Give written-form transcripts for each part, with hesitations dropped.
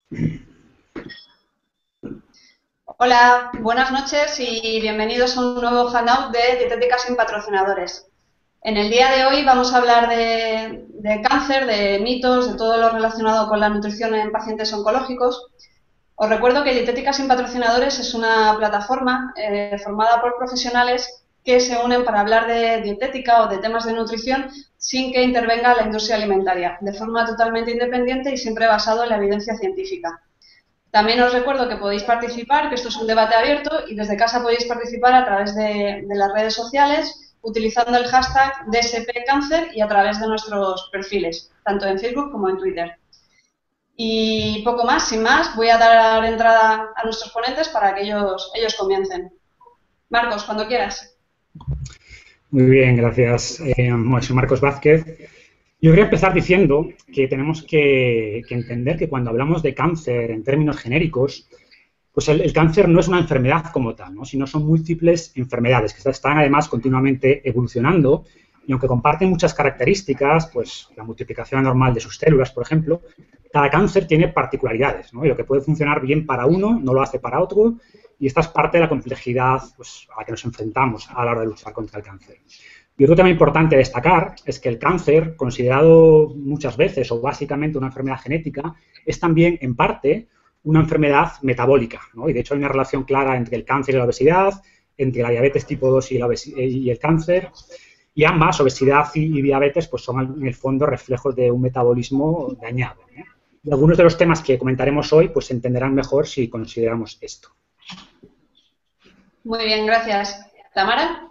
Hola, buenas noches y bienvenidos a un nuevo Hangout de Dietética sin patrocinadores. En el día de hoy vamos a hablar de cáncer, de mitos, de todo lo relacionado con la nutrición en pacientes oncológicos. Os recuerdo que Dietética sin patrocinadores es una plataforma formada por profesionales que se unen para hablar de dietética o de temas de nutrición sin que intervenga la industria alimentaria, de forma totalmente independiente y siempre basado en la evidencia científica. También os recuerdo que podéis participar, que esto es un debate abierto y desde casa podéis participar a través de las redes sociales utilizando el hashtag DSPCáncer y a través de nuestros perfiles, tanto en Facebook como en Twitter. Y poco más, sin más, voy a dar entrada a nuestros ponentes para que ellos comiencen. Marcos, cuando quieras. Muy bien, gracias. Bueno, soy Marcos Vázquez. Yo quería empezar diciendo que tenemos que entender que cuando hablamos de cáncer en términos genéricos, pues el cáncer no es una enfermedad como tal, ¿no? Sino son múltiples enfermedades que están además continuamente evolucionando y aunque comparten muchas características, pues la multiplicación anormal de sus células, por ejemplo, cada cáncer tiene particularidades, ¿no? Y lo que puede funcionar bien para uno no lo hace para otro y esta es parte de la complejidad pues, a la que nos enfrentamos a la hora de luchar contra el cáncer. Y otro tema importante a destacar es que el cáncer, considerado muchas veces o básicamente una enfermedad genética, es también en parte una enfermedad metabólica, ¿no? Y de hecho hay una relación clara entre el cáncer y la obesidad, entre la diabetes tipo 2 y el cáncer, y ambas, obesidad y diabetes, pues son en el fondo reflejos de un metabolismo dañado, ¿no? Y algunos de los temas que comentaremos hoy pues se entenderán mejor si consideramos esto. Muy bien, gracias. ¿Tamara?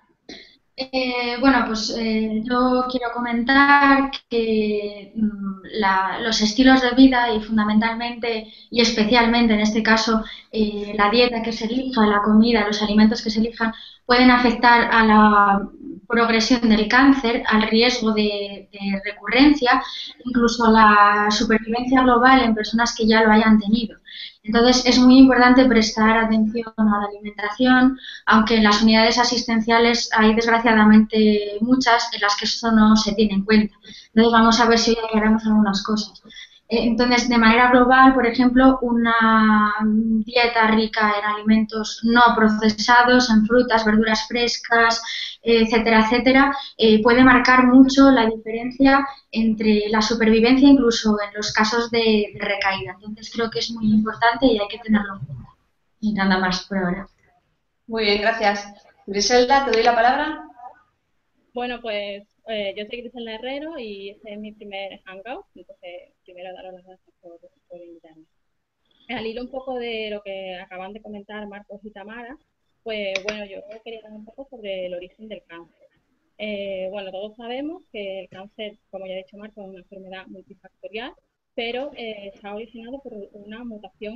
Yo quiero comentar que los estilos de vida y fundamentalmente y especialmente en este caso la dieta que se elija, la comida, los alimentos que se elijan pueden afectar a la progresión del cáncer, al riesgo de recurrencia, incluso a la supervivencia global en personas que ya lo hayan tenido. Entonces es muy importante prestar atención a la alimentación, aunque en las unidades asistenciales hay desgraciadamente muchas en las que esto no se tiene en cuenta. Entonces vamos a ver si hoy aclaramos algunas cosas. Entonces, de manera global, por ejemplo, una dieta rica en alimentos no procesados, en frutas, verduras frescas, etcétera, etcétera, puede marcar mucho la diferencia entre la supervivencia, incluso en los casos de recaída. Entonces, creo que es muy importante y hay que tenerlo en cuenta. Y nada más por ahora. Muy bien, gracias. Griselda, te doy la palabra. Bueno, pues yo soy Griselda Herrero y este es mi primer Hangout, entonces primero daros las gracias por invitarme. Al hilo un poco de lo que acaban de comentar Marcos y Tamara, pues bueno, yo quería hablar un poco sobre el origen del cáncer. Bueno, todos sabemos que el cáncer, como ya ha dicho Marcos, es una enfermedad multifactorial, pero está originado por una mutación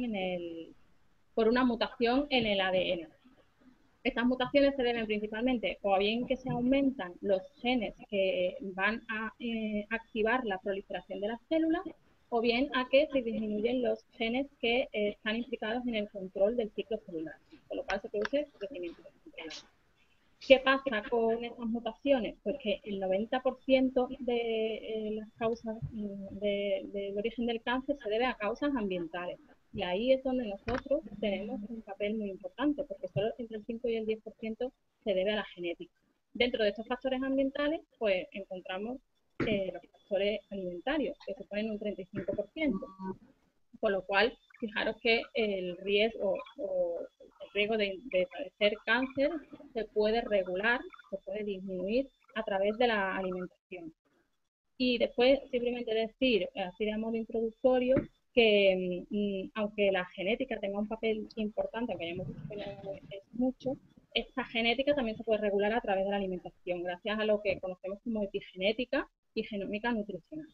en el ADN. Estas mutaciones se deben principalmente o bien que se aumentan los genes que van a activar la proliferación de las células o bien a que se disminuyen los genes que están implicados en el control del ciclo celular, con lo cual se produce crecimiento celular. ¿Qué pasa con estas mutaciones? Pues que el 90% de las causas del origen del cáncer se debe a causas ambientales. Y ahí es donde nosotros tenemos un papel muy importante, porque solo entre el 5 y el 10% se debe a la genética. Dentro de estos factores ambientales, pues encontramos los factores alimentarios, que suponen un 35%. Con lo cual, fijaros que el riesgo de padecer cáncer se puede regular, se puede disminuir a través de la alimentación. Y después, simplemente decir, así de modo introductorio, que aunque la genética tenga un papel importante, aunque hayamos visto que no es mucho, esta genética también se puede regular a través de la alimentación, gracias a lo que conocemos como epigenética y genómica nutricional.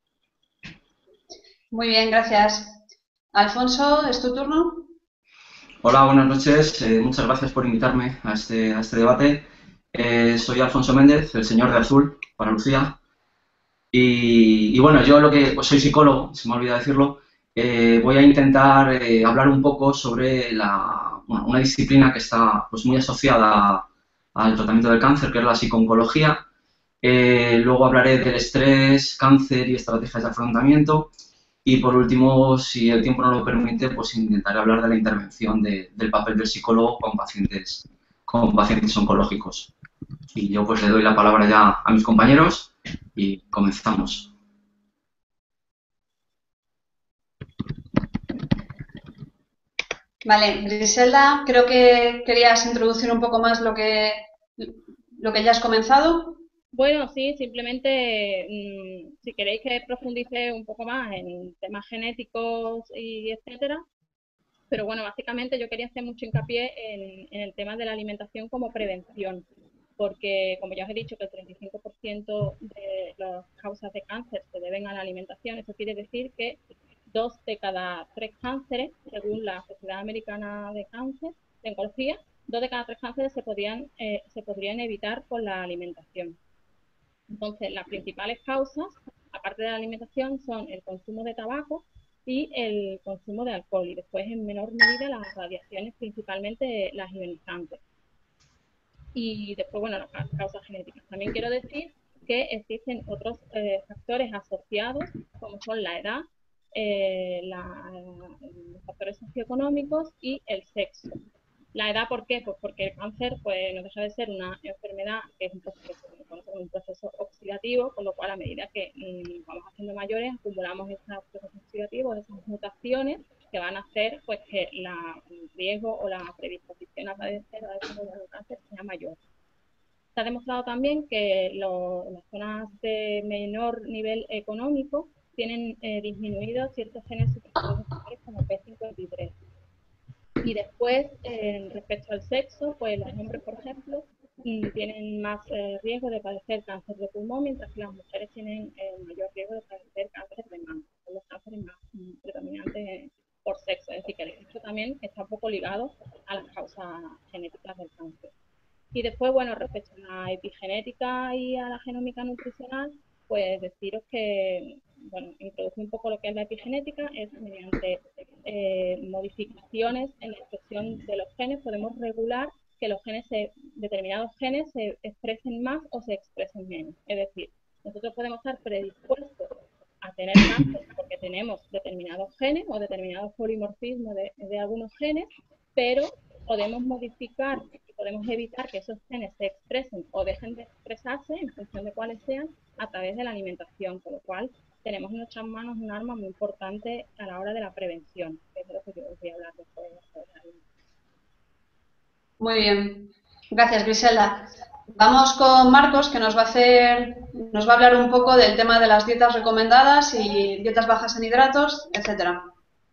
Muy bien, gracias. Alfonso, ¿es tu turno? Hola, buenas noches. Muchas gracias por invitarme a este debate. Soy Alfonso Méndez, el señor de azul, para Lucía. Y bueno, yo pues soy psicólogo, se me ha olvidado decirlo. Voy a intentar hablar un poco sobre una disciplina que está pues, muy asociada al tratamiento del cáncer, que es la psico-oncología. Luego hablaré del estrés, cáncer y estrategias de afrontamiento. Y por último, si el tiempo no lo permite, pues intentaré hablar de la intervención del papel del psicólogo con pacientes oncológicos. Y yo pues le doy la palabra ya a mis compañeros y comenzamos. Vale, Griselda, creo que querías introducir un poco más lo que ya has comenzado. Bueno, sí, simplemente si queréis que profundice un poco más en temas genéticos y etcétera, pero bueno, básicamente yo quería hacer mucho hincapié en el tema de la alimentación como prevención, porque como ya os he dicho que el 35% de las causas de cáncer se deben a la alimentación, eso quiere decir que 2 de cada 3 cánceres, según la Sociedad Americana de Cáncer, de Oncología, 2 de cada 3 cánceres se podrían evitar con la alimentación. Entonces, las principales causas, aparte de la alimentación, son el consumo de tabaco y el consumo de alcohol, y después en menor medida las radiaciones, principalmente las ionizantes. Y después, bueno, las causas genéticas. También quiero decir que existen otros factores asociados, como son la edad, los factores socioeconómicos y el sexo. La edad, ¿por qué? Pues porque el cáncer pues, no deja de ser una enfermedad que es un proceso oxidativo, con lo cual a medida que vamos haciendo mayores, acumulamos esos procesos oxidativos, esas mutaciones que van a hacer pues, que el riesgo o la predisposición a padecer o a desarrollar el cáncer sea mayor. Se ha demostrado también que las zonas de menor nivel económico tienen disminuidos ciertos genes supresores como P53. Y después, respecto al sexo, pues los hombres, por ejemplo, tienen más riesgo de padecer cáncer de pulmón, mientras que las mujeres tienen mayor riesgo de padecer cáncer de mama. Son los cánceres más predominantes por sexo, es decir, que el sexo también está un poco ligado a las causas genéticas del cáncer. Y después, bueno, respecto a la epigenética y a la genómica nutricional, pues deciros que, bueno, introducir un poco lo que es la epigenética, es mediante modificaciones en la expresión de los genes, podemos regular que determinados genes se expresen más o se expresen menos. Es decir, nosotros podemos estar predispuestos a tener cáncer porque tenemos determinados genes o determinados polimorfismos de algunos genes, pero podemos modificar y podemos evitar que esos genes se expresen o dejen de expresarse en función de cuáles sean a través de la alimentación, con lo cual tenemos en nuestras manos un arma muy importante a la hora de la prevención, que es de lo que yo os voy a hablar después. Muy bien, gracias Griselda. Vamos con Marcos, que nos va a hablar un poco del tema de las dietas recomendadas y dietas bajas en hidratos, etcétera.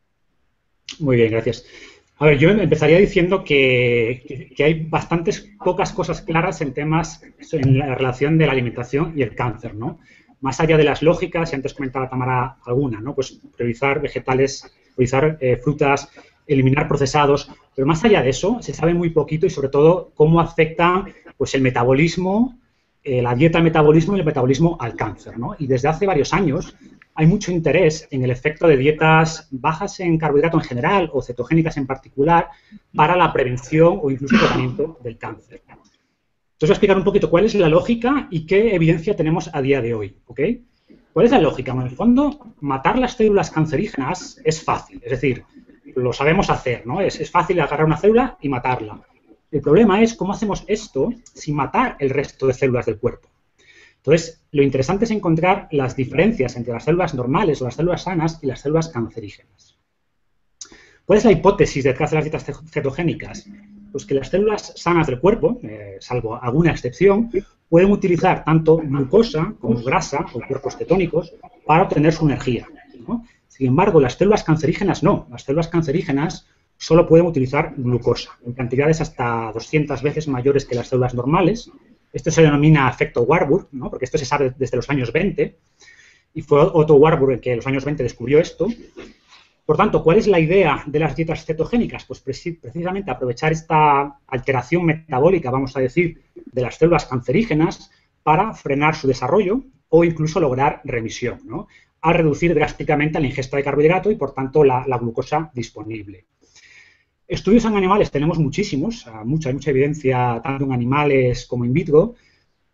Muy bien, gracias. A ver, yo empezaría diciendo que hay bastantes pocas cosas claras en temas en la relación de la alimentación y el cáncer, ¿no? Más allá de las lógicas, y antes comentaba Tamara alguna, ¿no? Pues priorizar vegetales, priorizar frutas, eliminar procesados, pero más allá de eso se sabe muy poquito y sobre todo cómo afecta pues, el metabolismo, la dieta al metabolismo y el metabolismo al cáncer, ¿no? Y desde hace varios años hay mucho interés en el efecto de dietas bajas en carbohidrato en general o cetogénicas en particular para la prevención o incluso el tratamiento del cáncer. Entonces voy a explicar un poquito cuál es la lógica y qué evidencia tenemos a día de hoy, ¿ok? ¿Cuál es la lógica? Bueno, en el fondo, matar las células cancerígenas es fácil, es decir, lo sabemos hacer, ¿no? Es fácil agarrar una célula y matarla. El problema es cómo hacemos esto sin matar el resto de células del cuerpo. Entonces, lo interesante es encontrar las diferencias entre las células normales o las células sanas y las células cancerígenas. ¿Cuál es la hipótesis detrás de las dietas cetogénicas? Pues que las células sanas del cuerpo, salvo alguna excepción, pueden utilizar tanto glucosa como grasa o cuerpos cetónicos para obtener su energía, ¿no? Sin embargo, las células cancerígenas no. Las células cancerígenas solo pueden utilizar glucosa, en cantidades hasta 200 veces mayores que las células normales. Esto se denomina efecto Warburg, ¿no? Porque esto se sabe desde los años 20, y fue Otto Warburg el que en los años 20 descubrió esto. Por tanto, ¿cuál es la idea de las dietas cetogénicas? Pues precisamente aprovechar esta alteración metabólica, vamos a decir, de las células cancerígenas para frenar su desarrollo o incluso lograr remisión, ¿no? A reducir drásticamente la ingesta de carbohidrato y, por tanto, la glucosa disponible. Estudios en animales tenemos muchísimos, mucha evidencia tanto en animales como in vitro.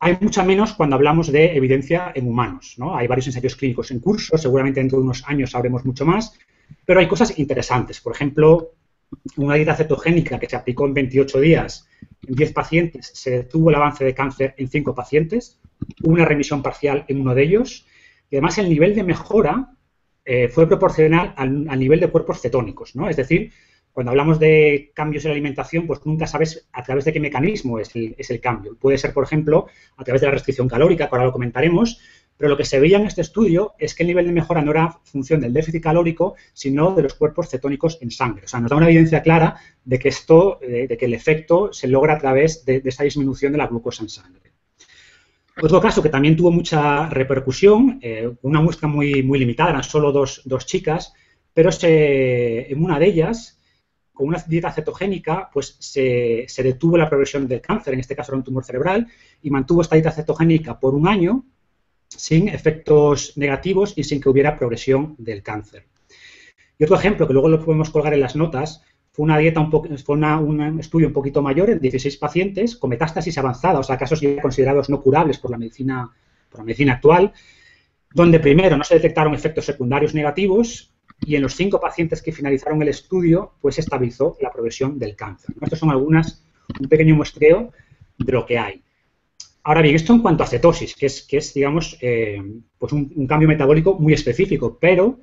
hay mucha menos cuando hablamos de evidencia en humanos, ¿no? Hay varios ensayos clínicos en curso, seguramente dentro de unos años sabremos mucho más, pero hay cosas interesantes. Por ejemplo, una dieta cetogénica que se aplicó en 28 días en 10 pacientes, se detuvo el avance de cáncer en 5 pacientes, una remisión parcial en uno de ellos, y además el nivel de mejora fue proporcional al nivel de cuerpos cetónicos, ¿no? Es decir, cuando hablamos de cambios en la alimentación, pues nunca sabes a través de qué mecanismo es el cambio. Puede ser, por ejemplo, a través de la restricción calórica, que ahora lo comentaremos, pero lo que se veía en este estudio es que el nivel de mejora no era función del déficit calórico, sino de los cuerpos cetónicos en sangre. O sea, nos da una evidencia clara de que de que el efecto se logra a través de esa disminución de la glucosa en sangre. Otro caso que también tuvo mucha repercusión, una muestra muy limitada, eran solo dos chicas, pero en una de ellas, con una dieta cetogénica, pues se detuvo la progresión del cáncer, en este caso era un tumor cerebral, y mantuvo esta dieta cetogénica por un año sin efectos negativos y sin que hubiera progresión del cáncer. Y otro ejemplo, que luego lo podemos colgar en las notas, fue una dieta un estudio un poquito mayor en 16 pacientes con metástasis avanzada, o sea, casos ya considerados no curables por la medicina actual, donde primero no se detectaron efectos secundarios negativos y en los 5 pacientes que finalizaron el estudio, pues se estabilizó la progresión del cáncer, ¿no? Estos son un pequeño muestreo de lo que hay. Ahora bien, esto en cuanto a cetosis, que es digamos, pues un cambio metabólico muy específico, pero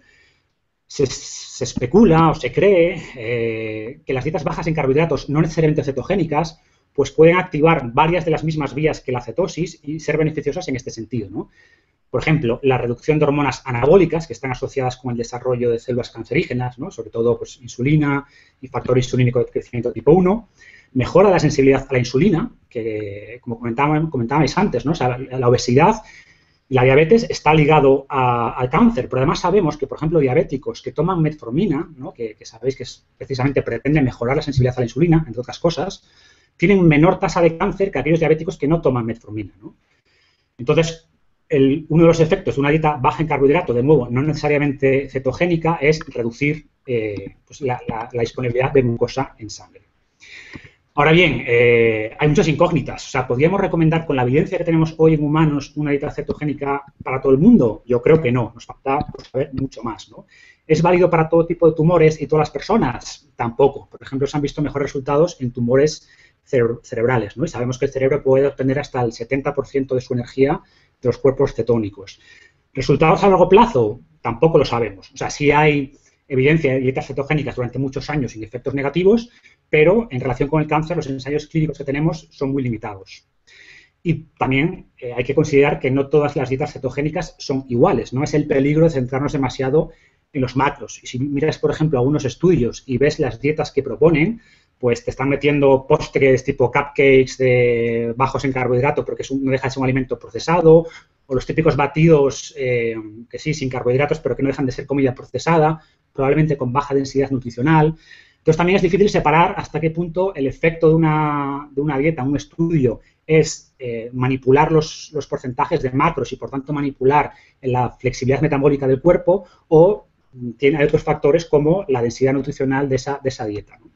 se especula o se cree que las dietas bajas en carbohidratos, no necesariamente cetogénicas, pues pueden activar varias de las mismas vías que la cetosis y ser beneficiosas en este sentido, ¿no? Por ejemplo, la reducción de hormonas anabólicas que están asociadas con el desarrollo de células cancerígenas, ¿no? Sobre todo pues, insulina y factor insulínico de crecimiento tipo 1, mejora la sensibilidad a la insulina, que como comentabais antes, ¿no? O sea, la obesidad y la diabetes está ligado al cáncer, pero además sabemos que, por ejemplo, diabéticos que toman metformina, ¿no? que sabéis que precisamente pretende mejorar la sensibilidad a la insulina, entre otras cosas, tienen menor tasa de cáncer que aquellos diabéticos que no toman metformina, ¿no? Entonces, uno de los efectos de una dieta baja en carbohidrato, de nuevo, no necesariamente cetogénica, es reducir pues la disponibilidad de glucosa en sangre. Ahora bien, hay muchas incógnitas. O sea, ¿podríamos recomendar con la evidencia que tenemos hoy en humanos una dieta cetogénica para todo el mundo? Yo creo que no. Nos falta pues, saber mucho más, ¿no? ¿Es válido para todo tipo de tumores y todas las personas? Tampoco. Por ejemplo, se han visto mejores resultados en tumores cerebrales, ¿no? Y sabemos que el cerebro puede obtener hasta el 70% de su energía de los cuerpos cetónicos. ¿Resultados a largo plazo? Tampoco lo sabemos. O sea, sí hay evidencia de dietas cetogénicas durante muchos años sin efectos negativos, pero en relación con el cáncer los ensayos clínicos que tenemos son muy limitados. Y también hay que considerar que no todas las dietas cetogénicas son iguales, ¿no? Es el peligro de centrarnos demasiado en los macros. Y si miras, por ejemplo, algunos estudios y ves las dietas que proponen, pues te están metiendo postres tipo cupcakes bajos en carbohidrato porque no deja de ser un alimento procesado, o los típicos batidos que sí, sin carbohidratos, pero que no dejan de ser comida procesada, probablemente con baja densidad nutricional. Entonces también es difícil separar hasta qué punto el efecto de una dieta, un estudio, es manipular los porcentajes de macros y por tanto manipular la flexibilidad metabólica del cuerpo, o hay otros factores como la densidad nutricional de esa dieta, ¿no?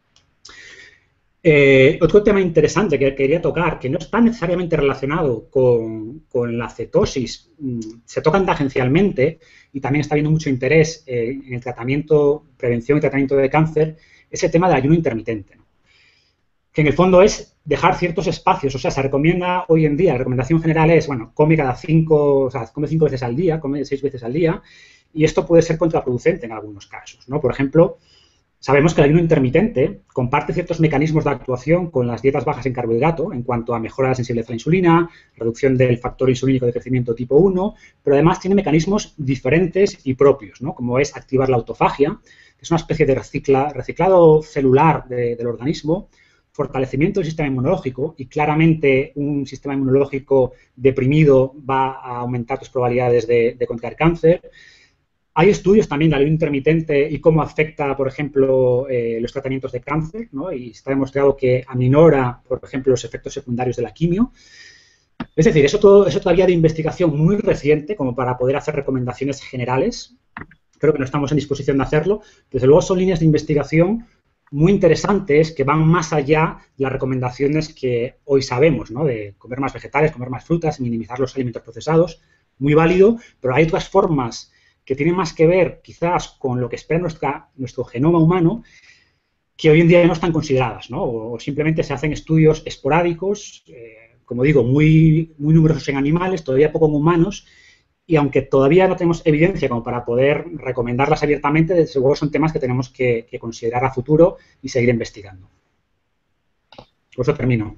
Otro tema interesante que quería tocar, que no está necesariamente relacionado con la cetosis, se tocan tangencialmente y también está habiendo mucho interés en el prevención y tratamiento de cáncer, es el tema del ayuno intermitente, ¿no? Que en el fondo es dejar ciertos espacios, o sea, se recomienda hoy en día, la recomendación general es, bueno, come 5 veces al día, come 6 veces al día, y esto puede ser contraproducente en algunos casos, ¿no? Por ejemplo, sabemos que el ayuno intermitente comparte ciertos mecanismos de actuación con las dietas bajas en carbohidrato en cuanto a mejora de la sensibilidad a la insulina, reducción del factor insulínico de crecimiento tipo 1, pero además tiene mecanismos diferentes y propios, ¿no? Como es activar la autofagia, que es una especie de reciclado celular del organismo, fortalecimiento del sistema inmunológico, y claramente un sistema inmunológico deprimido va a aumentar tus probabilidades de contraer cáncer. Hay estudios también de ayuno intermitente y cómo afecta, por ejemplo, los tratamientos de cáncer, ¿no? Y está demostrado que aminora, por ejemplo, los efectos secundarios de la quimio. Es decir, eso todavía de investigación muy reciente como para poder hacer recomendaciones generales. Creo que no estamos en disposición de hacerlo. Desde luego son líneas de investigación muy interesantes que van más allá de las recomendaciones que hoy sabemos, ¿no? De comer más vegetales, comer más frutas, minimizar los alimentos procesados, muy válido, pero hay otras formas que tienen más que ver quizás con lo que espera nuestro genoma humano, que hoy en día no están consideradas, ¿no? O simplemente se hacen estudios esporádicos, como digo, muy numerosos en animales, todavía poco en humanos, y aunque todavía no tenemos evidencia como para poder recomendarlas abiertamente, de seguro son temas que tenemos que considerar a futuro y seguir investigando. Por eso termino.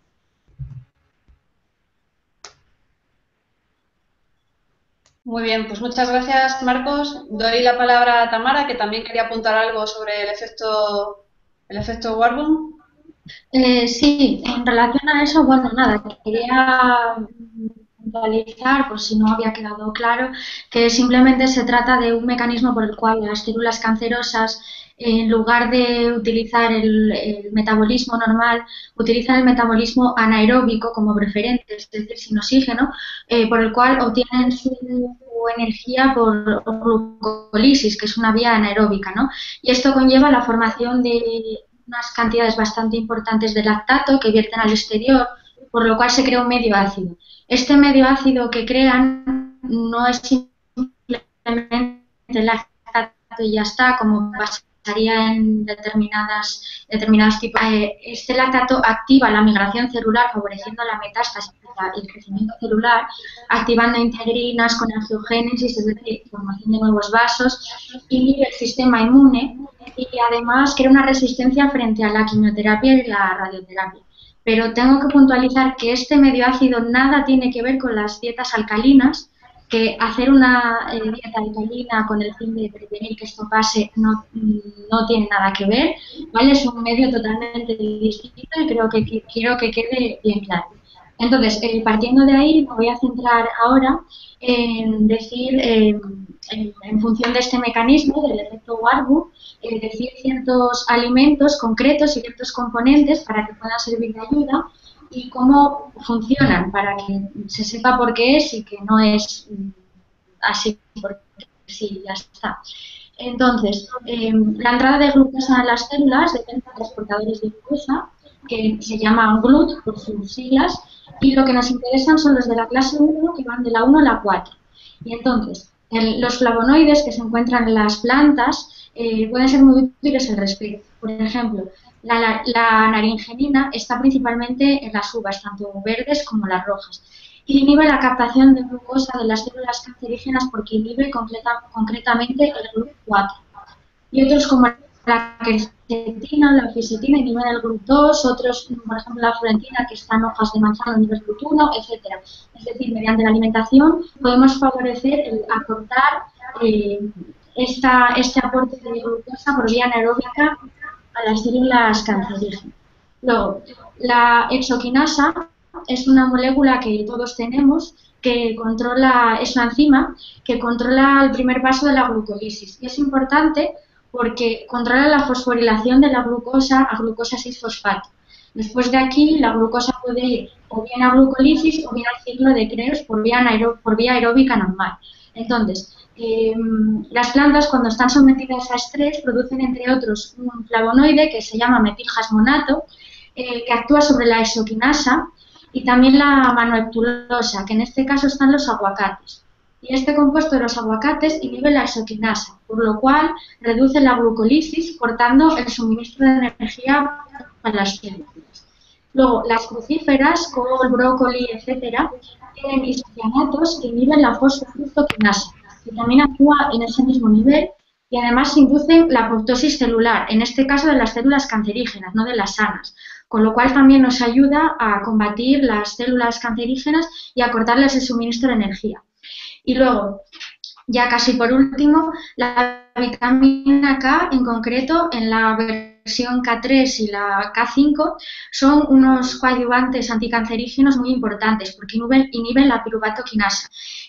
Muy bien, pues muchas gracias, Marcos. Doy la palabra a Tamara, que también quería apuntar algo sobre el efecto Warburg. Sí, en relación a eso, bueno, nada, quería puntualizar, por si no había quedado claro, que simplemente se trata de un mecanismo por el cual las células cancerosas, en lugar de utilizar el metabolismo normal, utilizan el metabolismo anaeróbico como preferente, es decir, sin oxígeno, por el cual obtienen su energía por glucólisis, que es una vía anaeróbica, ¿no? Y esto conlleva la formación de unas cantidades bastante importantes de lactato que vierten al exterior, por lo cual se crea un medio ácido. Este medio ácido que crean no es simplemente lactato y ya está, como pasaría en determinados tipos. Este lactato activa la migración celular, favoreciendo la metástasis y el crecimiento celular, activando integrinas con angiogénesis, es decir, formación de nuevos vasos, inhibe el sistema inmune y además crea una resistencia frente a la quimioterapia y la radioterapia. Pero tengo que puntualizar que este medio ácido nada tiene que ver con las dietas alcalinas, que hacer una dieta alcalina con el fin de prevenir que esto pase no tiene nada que ver, ¿vale? Es un medio totalmente distinto y quiero que quede bien claro. Entonces, partiendo de ahí, me voy a centrar ahora en decir, en función de este mecanismo del efecto Warburg, decir ciertos alimentos concretos y ciertos componentes para que puedan servir de ayuda y cómo funcionan para que se sepa por qué es y que no es así porque sí, ya está. Entonces, la entrada de glucosa en las células depende de transportadores de glucosa, que se llaman GLUT por sus siglas, y lo que nos interesan son los de la clase 1, que van de la 1 a la 4. Y entonces, los flavonoides que se encuentran en las plantas pueden ser muy útiles al respecto. Por ejemplo, la naringenina está principalmente en las uvas, tanto verdes como las rojas. Y inhibe la captación de glucosa de las células cancerígenas porque inhibe concretamente el GLUT4. Y otros como la quercetina, la oficetina inhiben el GLUT2, otros, por ejemplo, la florentina, que está en hojas de manzana, inhibe el GLUT1, etc. Es decir, mediante la alimentación podemos favorecer el acortar este aporte de glucosa por vía anaeróbica a las células cancerígenas. Luego, la hexoquinasa es una molécula que todos tenemos que controla, es una enzima que controla el primer paso de la glucólisis. Y es importante porque controla la fosforilación de la glucosa a glucosa 6-fosfato. Después de aquí, la glucosa puede ir o bien a glucólisis o bien al ciclo de Krebs por vía aeróbica normal. Entonces, las plantas cuando están sometidas a estrés producen entre otros un flavonoide que se llama metilhasmonato que actúa sobre la hexoquinasa y también la manoheptulosa, que en este caso están los aguacates. Y este compuesto de los aguacates inhibe la hexoquinasa, por lo cual reduce la glucólisis, cortando el suministro de energía a las células. Luego, las crucíferas, col, brócoli, etcétera, tienen isocianatos que inhiben la fosfofructoquinasa, que también actúa en ese mismo nivel y además inducen la apoptosis celular, en este caso de las células cancerígenas, no de las sanas, con lo cual también nos ayuda a combatir las células cancerígenas y a cortarles el suministro de energía. Y luego, ya casi por último, la vitamina K, en concreto, en la versión K3 y la K5, son unos coadyuvantes anticancerígenos muy importantes porque inhiben la piruvatoquinasa.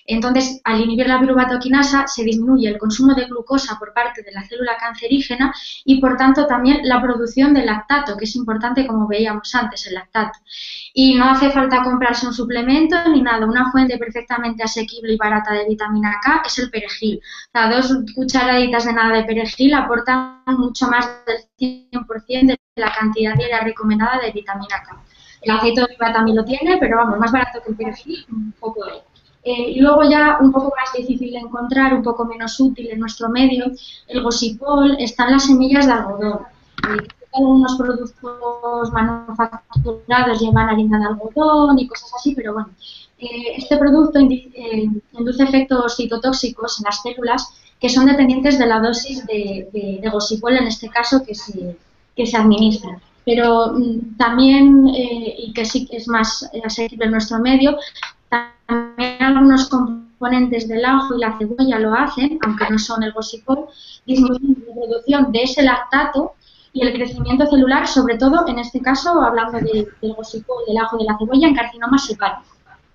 Entonces, al inhibir la piruvatoquinasa se disminuye el consumo de glucosa por parte de la célula cancerígena y, por tanto, también la producción de lactato, que es importante, como veíamos antes, el lactato. Y no hace falta comprarse un suplemento ni nada. Una fuente perfectamente asequible y barata de vitamina K es el perejil. O sea, 2 cucharaditas de nada de perejil aportan mucho más del 100% de la cantidad diaria recomendada de vitamina K. El aceite de oliva también lo tiene, pero vamos, más barato que el perejil, un poco de. Y luego ya un poco más difícil de encontrar, un poco menos útil en nuestro medio, el gosipol, están las semillas de algodón. Algunos productos manufacturados llevan harina de algodón y cosas así, pero bueno, este producto induce efectos citotóxicos en las células que son dependientes de la dosis de gosipol, en este caso, que se administra. Pero también, y que sí que es más asequible en nuestro medio, también algunos componentes del ajo y la cebolla lo hacen, aunque no son el gosipol, disminuyen la producción de ese lactato y el crecimiento celular, sobre todo, en este caso, hablando del gosipol, del ajo y de la cebolla, en carcinomas hepáticos.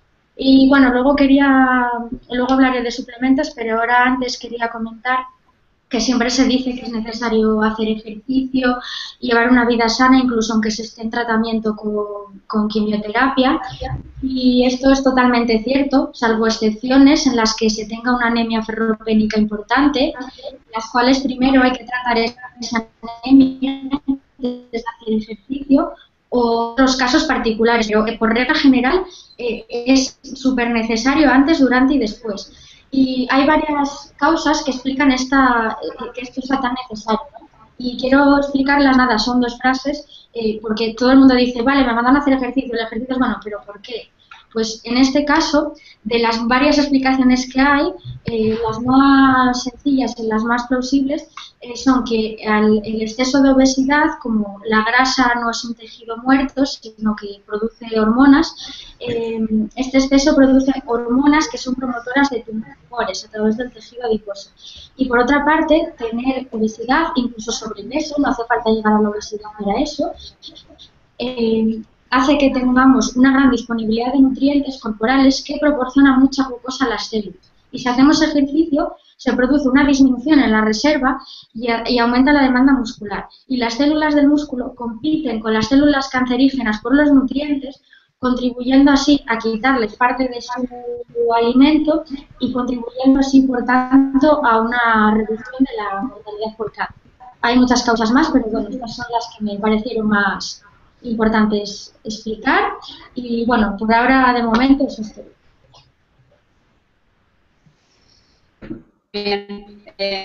Y bueno, luego hablaré de suplementos, pero ahora antes quería comentar que siempre se dice que es necesario hacer ejercicio, llevar una vida sana, incluso aunque se esté en tratamiento con quimioterapia. Y esto es totalmente cierto, salvo excepciones en las que se tenga una anemia ferropénica importante, las cuales primero hay que tratar esa anemia antes de hacer ejercicio, o otros casos particulares, pero por regla general es súper necesario antes, durante y después. Y hay varias causas que explican que esto sea tan necesario, ¿no? Y quiero explicarlas, nada, son 2 frases, porque todo el mundo dice, vale, me mandan a hacer ejercicio, el ejercicio es bueno, pero ¿por qué? Pues en este caso, de las varias explicaciones que hay, las más sencillas y las más plausibles son que el exceso de obesidad, como la grasa no es un tejido muerto, sino que produce hormonas, este exceso produce hormonas que son promotoras de tumores a través del tejido adiposo. Y por otra parte, tener obesidad, incluso sobrepeso, no hace falta llegar a la obesidad para eso, hace que tengamos una gran disponibilidad de nutrientes corporales que proporcionan mucha glucosa a las células. Y si hacemos ejercicio, se produce una disminución en la reserva y aumenta la demanda muscular. Y las células del músculo compiten con las células cancerígenas por los nutrientes, contribuyendo así a quitarles parte de su alimento y contribuyendo así, por tanto, a una reducción de la mortalidad por cáncer. Hay muchas causas más, pero bueno, estas son las que me parecieron más importantes explicar. Y bueno, por ahora, de momento, eso es todo. Bien,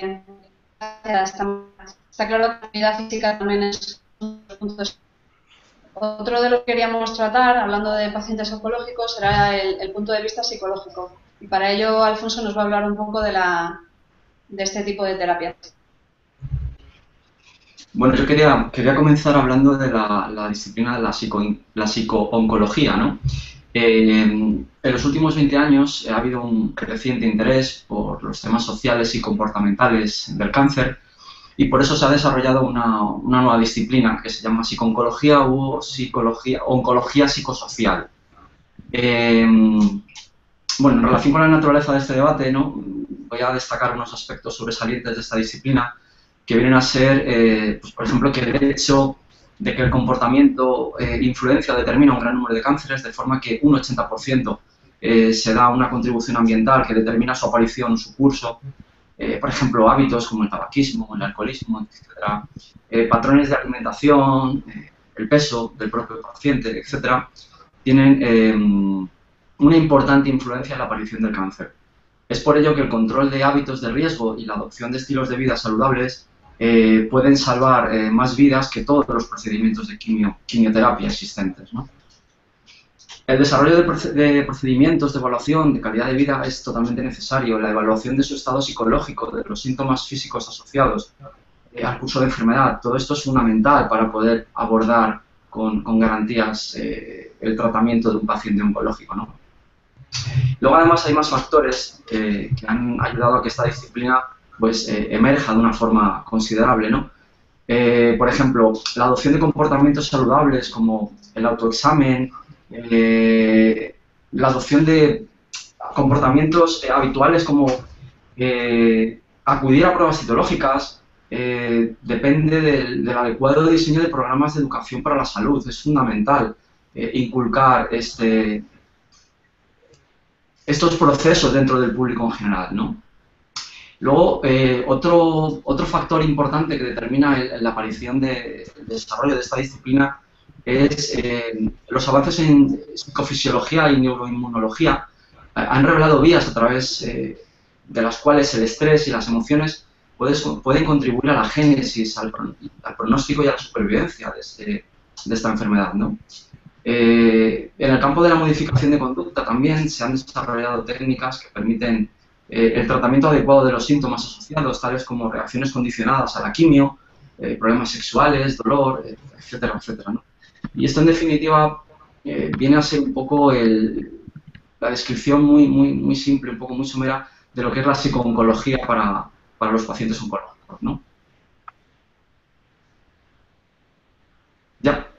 está claro que la actividad física también es un punto. Otro de lo que queríamos tratar, hablando de pacientes oncológicos, será el punto de vista psicológico. Y para ello, Alfonso nos va a hablar un poco de este tipo de terapias. Bueno, yo quería comenzar hablando de la disciplina de la psico-oncología, ¿no? En los últimos 20 años ha habido un creciente interés por los temas sociales y comportamentales del cáncer y por eso se ha desarrollado una nueva disciplina que se llama psico-oncología o oncología psicosocial. Bueno, en relación con la naturaleza de este debate, ¿no? Voy a destacar unos aspectos sobresalientes de esta disciplina que vienen a ser, pues, por ejemplo, que el hecho de que el comportamiento influencia o determina un gran número de cánceres, de forma que un 80% se da una contribución ambiental que determina su aparición o su curso, por ejemplo, hábitos como el tabaquismo, el alcoholismo, etc., patrones de alimentación, el peso del propio paciente, etc., tienen una importante influencia en la aparición del cáncer. Es por ello que el control de hábitos de riesgo y la adopción de estilos de vida saludables pueden salvar más vidas que todos los procedimientos de quimioterapia existentes, ¿no? El desarrollo de procedimientos de evaluación de calidad de vida es totalmente necesario. La evaluación de su estado psicológico, de los síntomas físicos asociados al curso de enfermedad, todo esto es fundamental para poder abordar con garantías el tratamiento de un paciente oncológico, ¿no? Luego, además, hay más factores que han ayudado a que esta disciplina pues, emerja de una forma considerable, ¿no? Por ejemplo, la adopción de comportamientos saludables como el autoexamen, la adopción de comportamientos habituales como acudir a pruebas citológicas, depende del adecuado diseño de programas de educación para la salud. Es fundamental inculcar estos procesos dentro del público en general, ¿no? Luego, otro factor importante que determina la aparición de desarrollo de esta disciplina es los avances en psicofisiología y neuroinmunología. Han revelado vías a través de las cuales el estrés y las emociones pueden contribuir a la génesis, al pronóstico y a la supervivencia de esta enfermedad, ¿no? En el campo de la modificación de conducta también se han desarrollado técnicas que permiten el tratamiento adecuado de los síntomas asociados, tales como reacciones condicionadas a la quimio, problemas sexuales, dolor, etcétera, etcétera, ¿no? Y esto, en definitiva, viene a ser un poco la descripción muy simple, un poco muy somera, de lo que es la psico-oncología para los pacientes oncológicos, ¿no? Ya.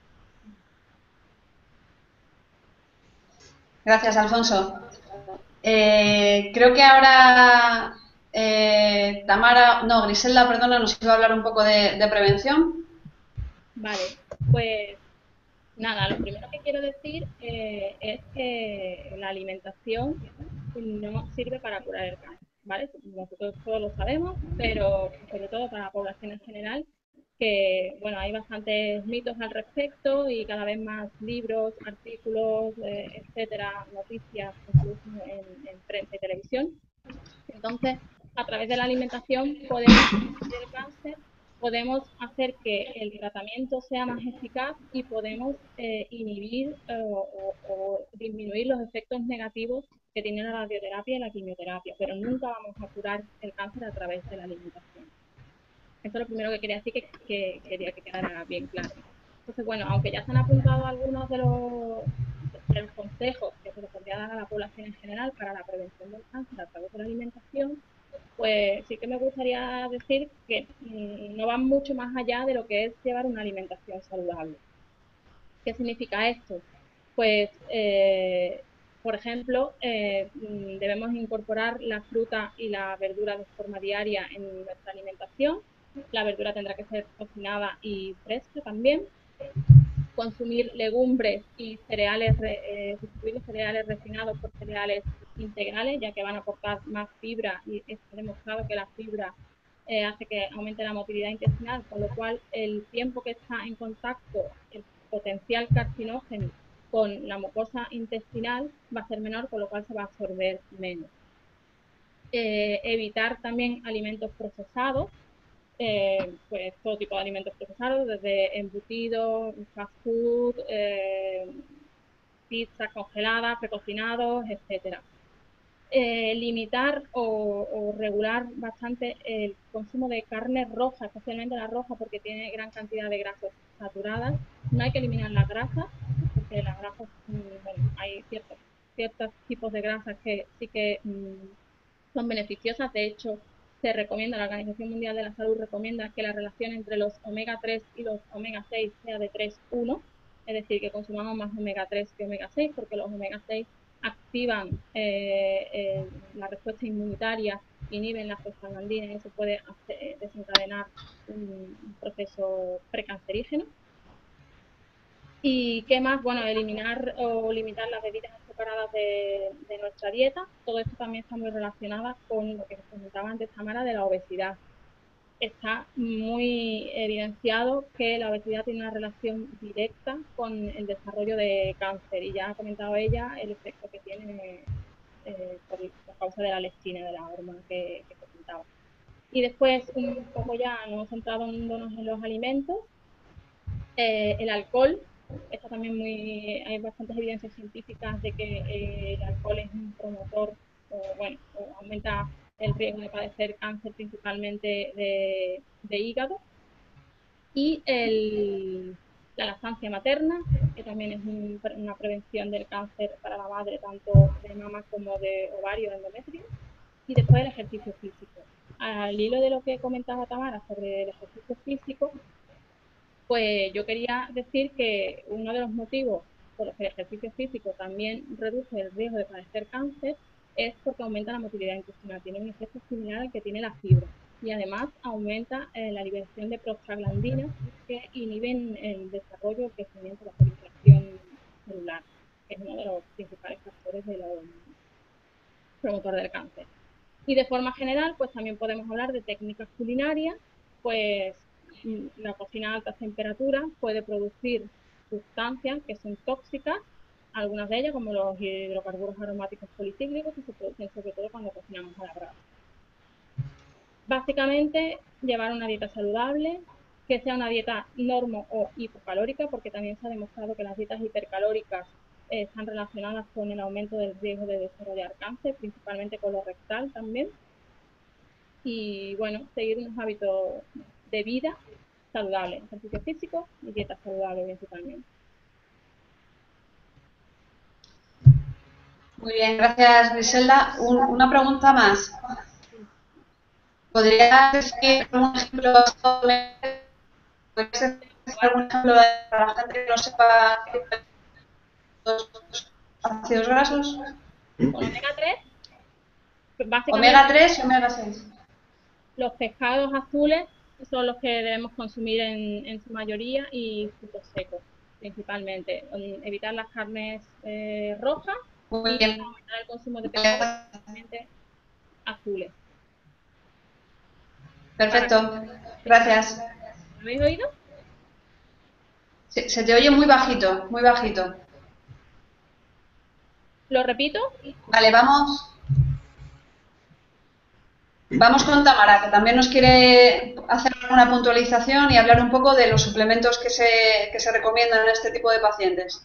Gracias, Alfonso. Creo que ahora Griselda, perdona, nos iba a hablar un poco de prevención. Vale, pues nada, lo primero que quiero decir es que la alimentación no sirve para curar el cáncer, ¿vale? Nosotros todos lo sabemos, pero sobre todo para la población en general, que bueno, hay bastantes mitos al respecto y cada vez más libros, artículos, etcétera, noticias, incluso en prensa y televisión. Entonces, a través de la alimentación podemos combatir el cáncer, podemos hacer que el tratamiento sea más eficaz y podemos inhibir o disminuir los efectos negativos que tiene la radioterapia y la quimioterapia, pero nunca vamos a curar el cáncer a través de la alimentación. Eso es lo primero que quería decir, que quería que quedara bien claro. Entonces, bueno, aunque ya se han apuntado algunos de los consejos que se les podría dar a la población en general para la prevención del cáncer a través de la alimentación, pues sí que me gustaría decir que no van mucho más allá de lo que es llevar una alimentación saludable. ¿Qué significa esto? Pues, por ejemplo, debemos incorporar la fruta y la verdura de forma diaria en nuestra alimentación. La verdura tendrá que ser cocinada y fresca también. Consumir legumbres y cereales, sustituir los cereales refinados por cereales integrales, ya que van a aportar más fibra y está demostrado que la fibra hace que aumente la motilidad intestinal, con lo cual el tiempo que está en contacto el potencial carcinógeno con la mucosa intestinal va a ser menor, con lo cual se va a absorber menos. Evitar también alimentos procesados, pues todo tipo de alimentos procesados, desde embutidos, fast food, pizzas congeladas, precocinados, etcétera. Limitar o regular bastante el consumo de carne roja, especialmente la roja, porque tiene gran cantidad de grasas saturadas. No hay que eliminar las grasas, porque las grasas, bueno, hay ciertos tipos de grasas que sí que son beneficiosas. De hecho, se recomienda, la Organización Mundial de la Salud recomienda que la relación entre los omega 3 y los omega 6 sea de 3:1, es decir, que consumamos más omega 3 que omega 6, porque los omega 6 activan la respuesta inmunitaria, inhiben la prostaglandina y eso puede desencadenar un proceso precancerígeno. ¿Y qué más? Bueno, eliminar o limitar las bebidas azucaradas de nuestra dieta. Todo esto también está muy relacionado con lo que comentaba antes Tamara de la obesidad. Está muy evidenciado que la obesidad tiene una relación directa con el desarrollo de cáncer y ya ha comentado ella el efecto que tiene por causa de la leptina, de la hormona que comentaba. Y después, un poco ya nos centrándonos en los alimentos, el alcohol. Está también hay bastantes evidencias científicas de que el alcohol es un promotor, o aumenta el riesgo de padecer cáncer principalmente de hígado. Y la lactancia materna, que también es una prevención del cáncer para la madre, tanto de mama como de ovario, endometrio. Y después el ejercicio físico. Al hilo de lo que comentaba Tamara sobre el ejercicio físico, pues yo quería decir que uno de los motivos por los que el ejercicio físico también reduce el riesgo de padecer cáncer, es porque aumenta la motilidad intestinal. Tiene un efecto similar al que tiene la fibra. Y además aumenta la liberación de prostaglandinas que inhiben el desarrollo, el crecimiento, la proliferación celular, que es uno de los principales factores de los promotores del cáncer. Y de forma general, pues también podemos hablar de técnicas culinarias, pues la cocina a altas temperaturas puede producir sustancias que son tóxicas, algunas de ellas como los hidrocarburos aromáticos policíclicos que se producen sobre todo cuando cocinamos a la brasa. Básicamente, llevar una dieta saludable, que sea una dieta normo o hipocalórica, porque también se ha demostrado que las dietas hipercalóricas están relacionadas con el aumento del riesgo de desarrollar cáncer, principalmente colorectal también. Y bueno, seguir unos hábitos de vida saludables, ejercicio físico y dieta saludable principalmente. Muy bien, gracias Griselda. Una pregunta más. ¿Podrías decir algún ejemplo para la gente que no sepa los ácidos grasos? Omega 3, básicamente. Omega 3 y omega 6. Los pescados azules son los que debemos consumir en su mayoría y frutos secos, principalmente. Evitar las carnes rojas y aumentar el consumo de pescados azules. Perfecto, gracias. ¿Me habéis oído? Se te oye muy bajito, muy bajito. ¿Lo repito? Vale, vamos con Tamara, que también nos quiere hacer una puntualización y hablar un poco de los suplementos que se recomiendan en este tipo de pacientes.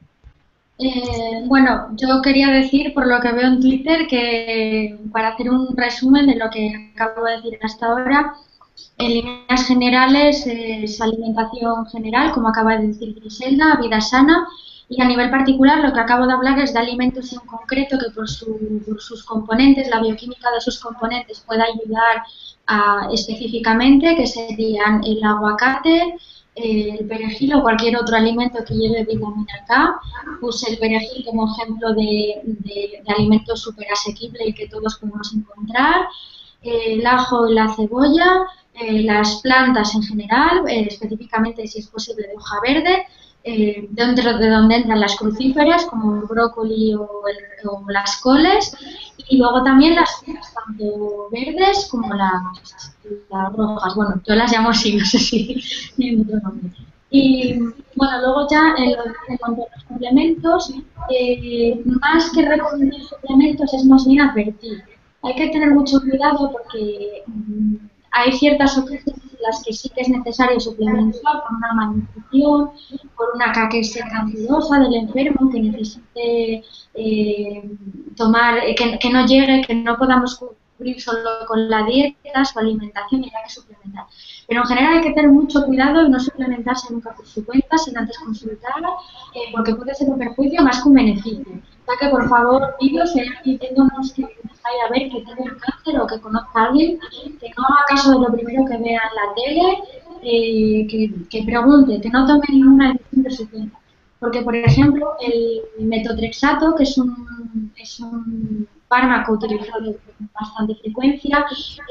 Bueno, yo quería decir, por lo que veo en Twitter, que para hacer un resumen de lo que acabo de decir hasta ahora, en líneas generales es alimentación general, como acaba de decir Griselda, vida sana, y a nivel particular lo que acabo de hablar es de alimentos en concreto que por sus componentes, la bioquímica de sus componentes puede ayudar específicamente, que serían el aguacate, el perejil o cualquier otro alimento que lleve vitamina K. Puse el perejil como ejemplo de alimento súper asequible y que todos podemos encontrar. El ajo y la cebolla, las plantas en general, específicamente si es posible de hoja verde, dentro de donde entran las crucíferas como el brócoli o las coles, y luego también las frutas, tanto verdes como las rojas. Bueno, yo las llamo así, no sé si tienen otro nombre. Y bueno, luego ya en cuanto a los complementos, más que recomendar suplementos es más bien advertir. Hay que tener mucho cuidado porque hay ciertas ocasiones en las que sí que es necesario suplementar por una malnutrición, por una caquexia cancerosa del enfermo que necesite tomar, que no llegue, que no podamos cubrir solo con la dieta, su alimentación, y hay que suplementar. Pero en general hay que tener mucho cuidado y no suplementarse nunca por su cuenta sin antes consultar, porque puede ser un perjuicio más que un beneficio. O sea que por favor, vídeos pidiéndonos que vaya a ver que tenga cáncer o que conozca a alguien, que no haga caso de lo primero que vea en la tele, que pregunte, que no tome ninguna decisión de su cuenta. Porque, por ejemplo, el metotrexato, que es un fármaco utilizado con bastante frecuencia,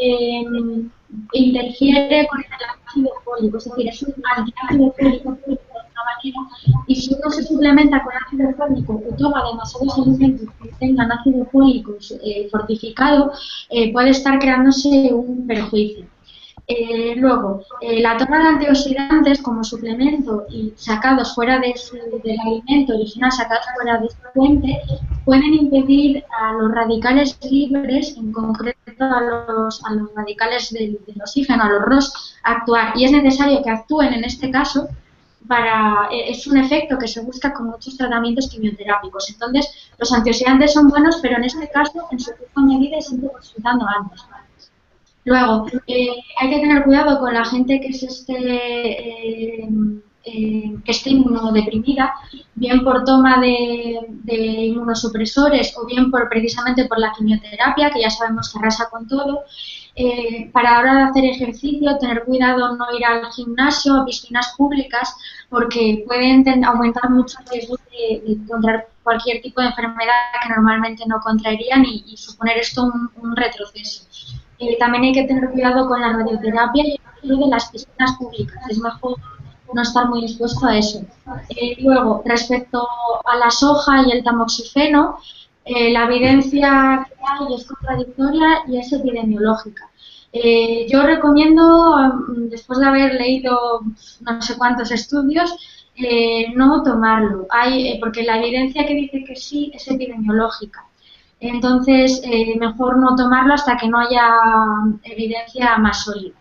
interfiere con el ácido fólico, es decir, es un antiácido fólico de alguna manera, y si uno se suplementa con ácido fólico o toma demasiados alimentos que tengan ácido fólico fortificado, puede estar creándose un perjuicio. Luego, la toma de antioxidantes como suplemento y sacados fuera del alimento, original sacados fuera de esta fuente, pueden impedir a los radicales libres, en concreto a los radicales del oxígeno, a los ROS, actuar. Y es necesario que actúen en este caso es un efecto que se busca con muchos tratamientos quimioterápicos. Entonces, los antioxidantes son buenos, pero en este caso, en su justa medida y siempre consultando antes. Luego, hay que tener cuidado con la gente que se esté que esté inmunodeprimida, bien por toma de inmunosupresores o bien precisamente por la quimioterapia, que ya sabemos que arrasa con todo. Para ahora de hacer ejercicio, tener cuidado no ir al gimnasio, a piscinas públicas, porque pueden aumentar mucho el riesgo de contraer cualquier tipo de enfermedad que normalmente no contraerían y suponer esto un retroceso. También hay que tener cuidado con la radioterapia y el uso de las piscinas públicas. Es mejor no estar muy expuesto a eso. Luego, respecto a la soja y el tamoxifeno, la evidencia que hay es contradictoria y es epidemiológica. Yo recomiendo, después de haber leído no sé cuántos estudios, no tomarlo, porque la evidencia que dice que sí es epidemiológica. Entonces, mejor no tomarlo hasta que no haya evidencia más sólida.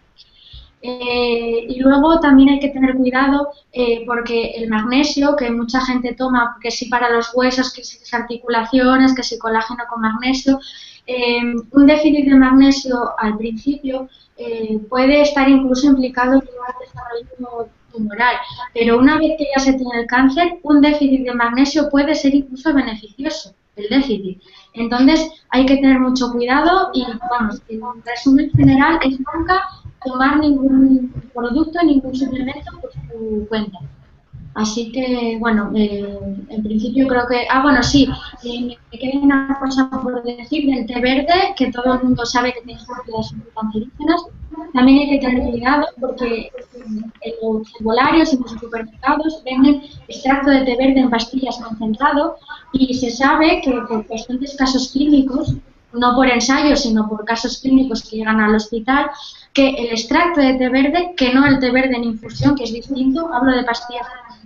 Y luego también hay que tener cuidado porque el magnesio, que mucha gente toma, que sí para los huesos, que sí las articulaciones, que sí colágeno con magnesio, un déficit de magnesio al principio puede estar incluso implicado en el desarrollo tumoral, pero una vez que ya se tiene el cáncer, un déficit de magnesio puede ser incluso beneficioso, el déficit. Entonces hay que tener mucho cuidado y, vamos, en resumen general es nunca tomar ningún producto, ningún suplemento por su cuenta. Así que, bueno, en principio creo que... bueno, sí, me queda una cosa por decir del té verde, que todo el mundo sabe que tiene propiedades anticancerígenas. También hay que tener cuidado porque en los herbolarios y en los supermercados venden extracto de té verde en pastillas concentrado y se sabe que por bastantes casos clínicos, no por ensayos, sino por casos clínicos que llegan al hospital, que el extracto de té verde, que no el té verde en infusión, que es distinto, hablo de pastillas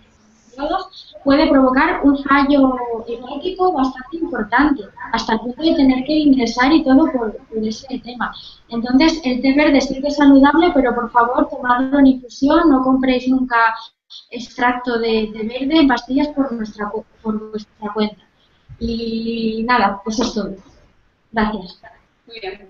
puede provocar un fallo hepático bastante importante, hasta el punto de tener que ingresar y todo por ese tema. Entonces, el té verde sí que es saludable, pero por favor, tomadlo en infusión, no compréis nunca extracto de té verde en pastillas por vuestra cuenta. Y nada, pues es todo. Gracias. Muy bien.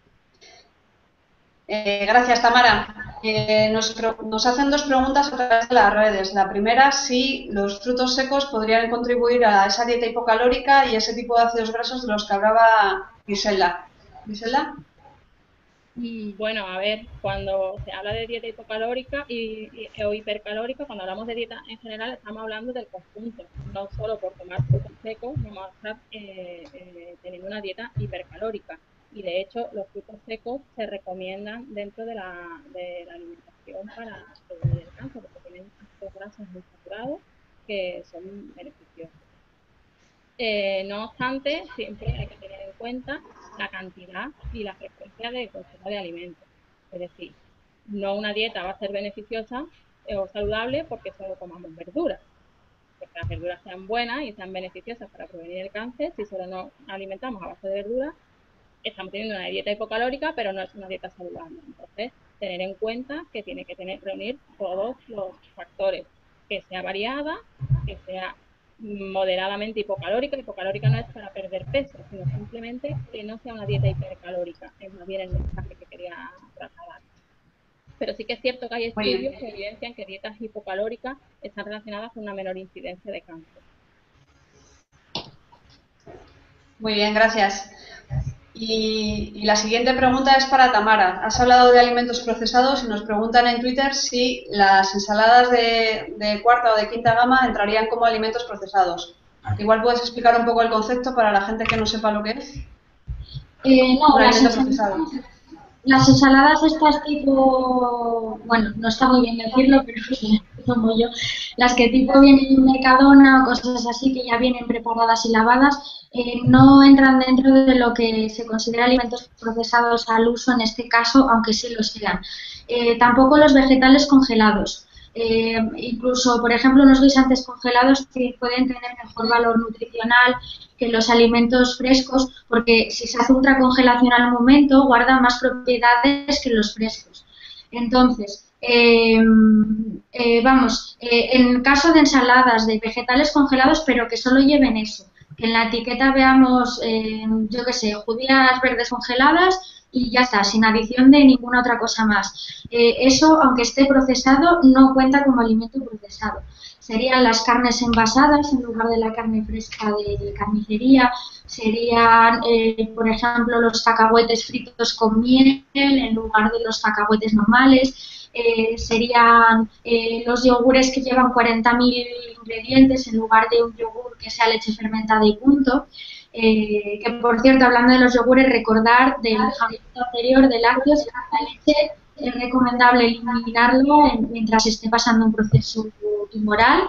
Gracias, Tamara. Nos hacen dos preguntas a través de las redes. La primera, si los frutos secos podrían contribuir a esa dieta hipocalórica y ese tipo de ácidos grasos de los que hablaba Gisela. ¿Gisela? Bueno, a ver, cuando se habla de dieta hipocalórica o hipercalórica, cuando hablamos de dieta en general, estamos hablando del conjunto. No solo por tomar frutos secos vamos a estar teniendo una dieta hipercalórica. Y de hecho, los frutos secos se recomiendan dentro de la alimentación para prevenir el cáncer, porque tienen ácidos grasos muy saturados que son beneficiosos. No obstante, siempre hay que tener en cuenta la cantidad y la frecuencia de consumo de alimentos. Es decir, no una dieta va a ser beneficiosa o saludable porque solo comamos verduras. Porque las verduras sean buenas y sean beneficiosas para prevenir el cáncer, si solo nos alimentamos a base de verduras, estamos teniendo una dieta hipocalórica, pero no es una dieta saludable. Entonces, tener en cuenta que tiene que reunir todos los factores, que sea variada, que sea moderadamente hipocalórica. Hipocalórica no es para perder peso, sino simplemente que no sea una dieta hipercalórica. Es más bien el mensaje que quería trasladar. Pero sí que es cierto que hay estudios que evidencian que dietas hipocalóricas están relacionadas con una menor incidencia de cáncer. Muy bien, gracias. Y la siguiente pregunta es para Tamara. Has hablado de alimentos procesados y nos preguntan en Twitter si las ensaladas de cuarta o de quinta gama entrarían como alimentos procesados. Igual puedes explicar un poco el concepto para la gente que no sepa lo que es. No, las ensaladas estas tipo, bueno, no está muy bien decirlo, pero como yo, las que tipo vienen en Mercadona o cosas así que ya vienen preparadas y lavadas, no entran dentro de lo que se considera alimentos procesados al uso en este caso, aunque sí lo sean. Tampoco los vegetales congelados. Incluso, por ejemplo, unos guisantes congelados que pueden tener mejor valor nutricional que los alimentos frescos, porque si se hace ultracongelación al momento, guarda más propiedades que los frescos. Entonces, en caso de ensaladas de vegetales congelados, pero que solo lleven eso, que en la etiqueta veamos, yo qué sé, judías verdes congeladas y ya está, sin adición de ninguna otra cosa más. Eso, aunque esté procesado, no cuenta como alimento procesado. Serían las carnes envasadas en lugar de la carne fresca de carnicería, serían, por ejemplo, los cacahuetes fritos con miel en lugar de los cacahuetes normales, serían los yogures que llevan 40.000 ingredientes en lugar de un yogur que sea leche fermentada y punto. Que por cierto, hablando de los yogures, recordar del ejemplo anterior de lácteos, la leche es recomendable eliminarlo mientras esté pasando un proceso tumoral.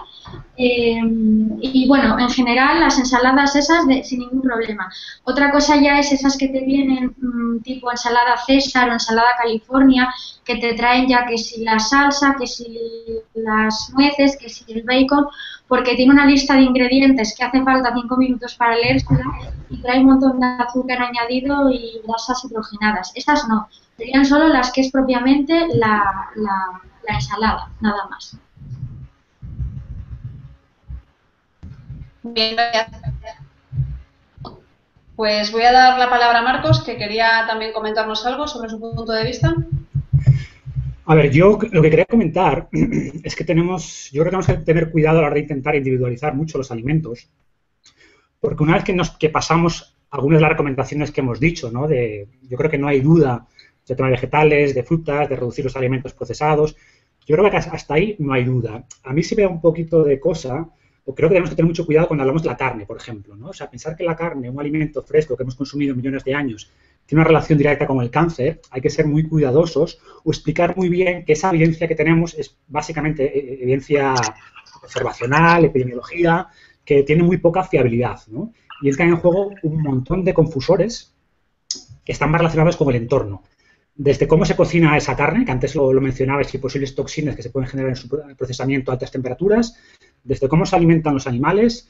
Y bueno, en general las ensaladas esas sin ningún problema. Otra cosa ya es esas que te vienen tipo ensalada César o ensalada California, que te traen ya que si la salsa, que si las nueces, que si el bacon, porque tiene una lista de ingredientes que hace falta 5 minutos para leérsela y trae un montón de azúcar añadido y grasas hidrogenadas. Esas no, serían solo las que es propiamente la ensalada, nada más. Bien, gracias. Pues voy a dar la palabra a Marcos, que quería también comentarnos algo sobre su punto de vista. A ver, yo lo que quería comentar es que yo creo que tenemos que tener cuidado a la hora de intentar individualizar mucho los alimentos, porque una vez que pasamos algunas de las recomendaciones que hemos dicho, ¿no? Yo creo que no hay duda de tomar vegetales, de frutas, de reducir los alimentos procesados. Yo creo que hasta ahí no hay duda. A mí sí me da un poquito de cosa, o creo que tenemos que tener mucho cuidado cuando hablamos de la carne, por ejemplo, ¿no? O sea, pensar que la carne, un alimento fresco que hemos consumido millones de años, tiene una relación directa con el cáncer, hay que ser muy cuidadosos o explicar muy bien que esa evidencia que tenemos es básicamente evidencia observacional, epidemiología, que tiene muy poca fiabilidad, ¿no? Y entran en juego un montón de confusores que están más relacionados con el entorno. Desde cómo se cocina esa carne, que antes lo mencionabas, y posibles toxinas que se pueden generar en su procesamiento a altas temperaturas, desde cómo se alimentan los animales,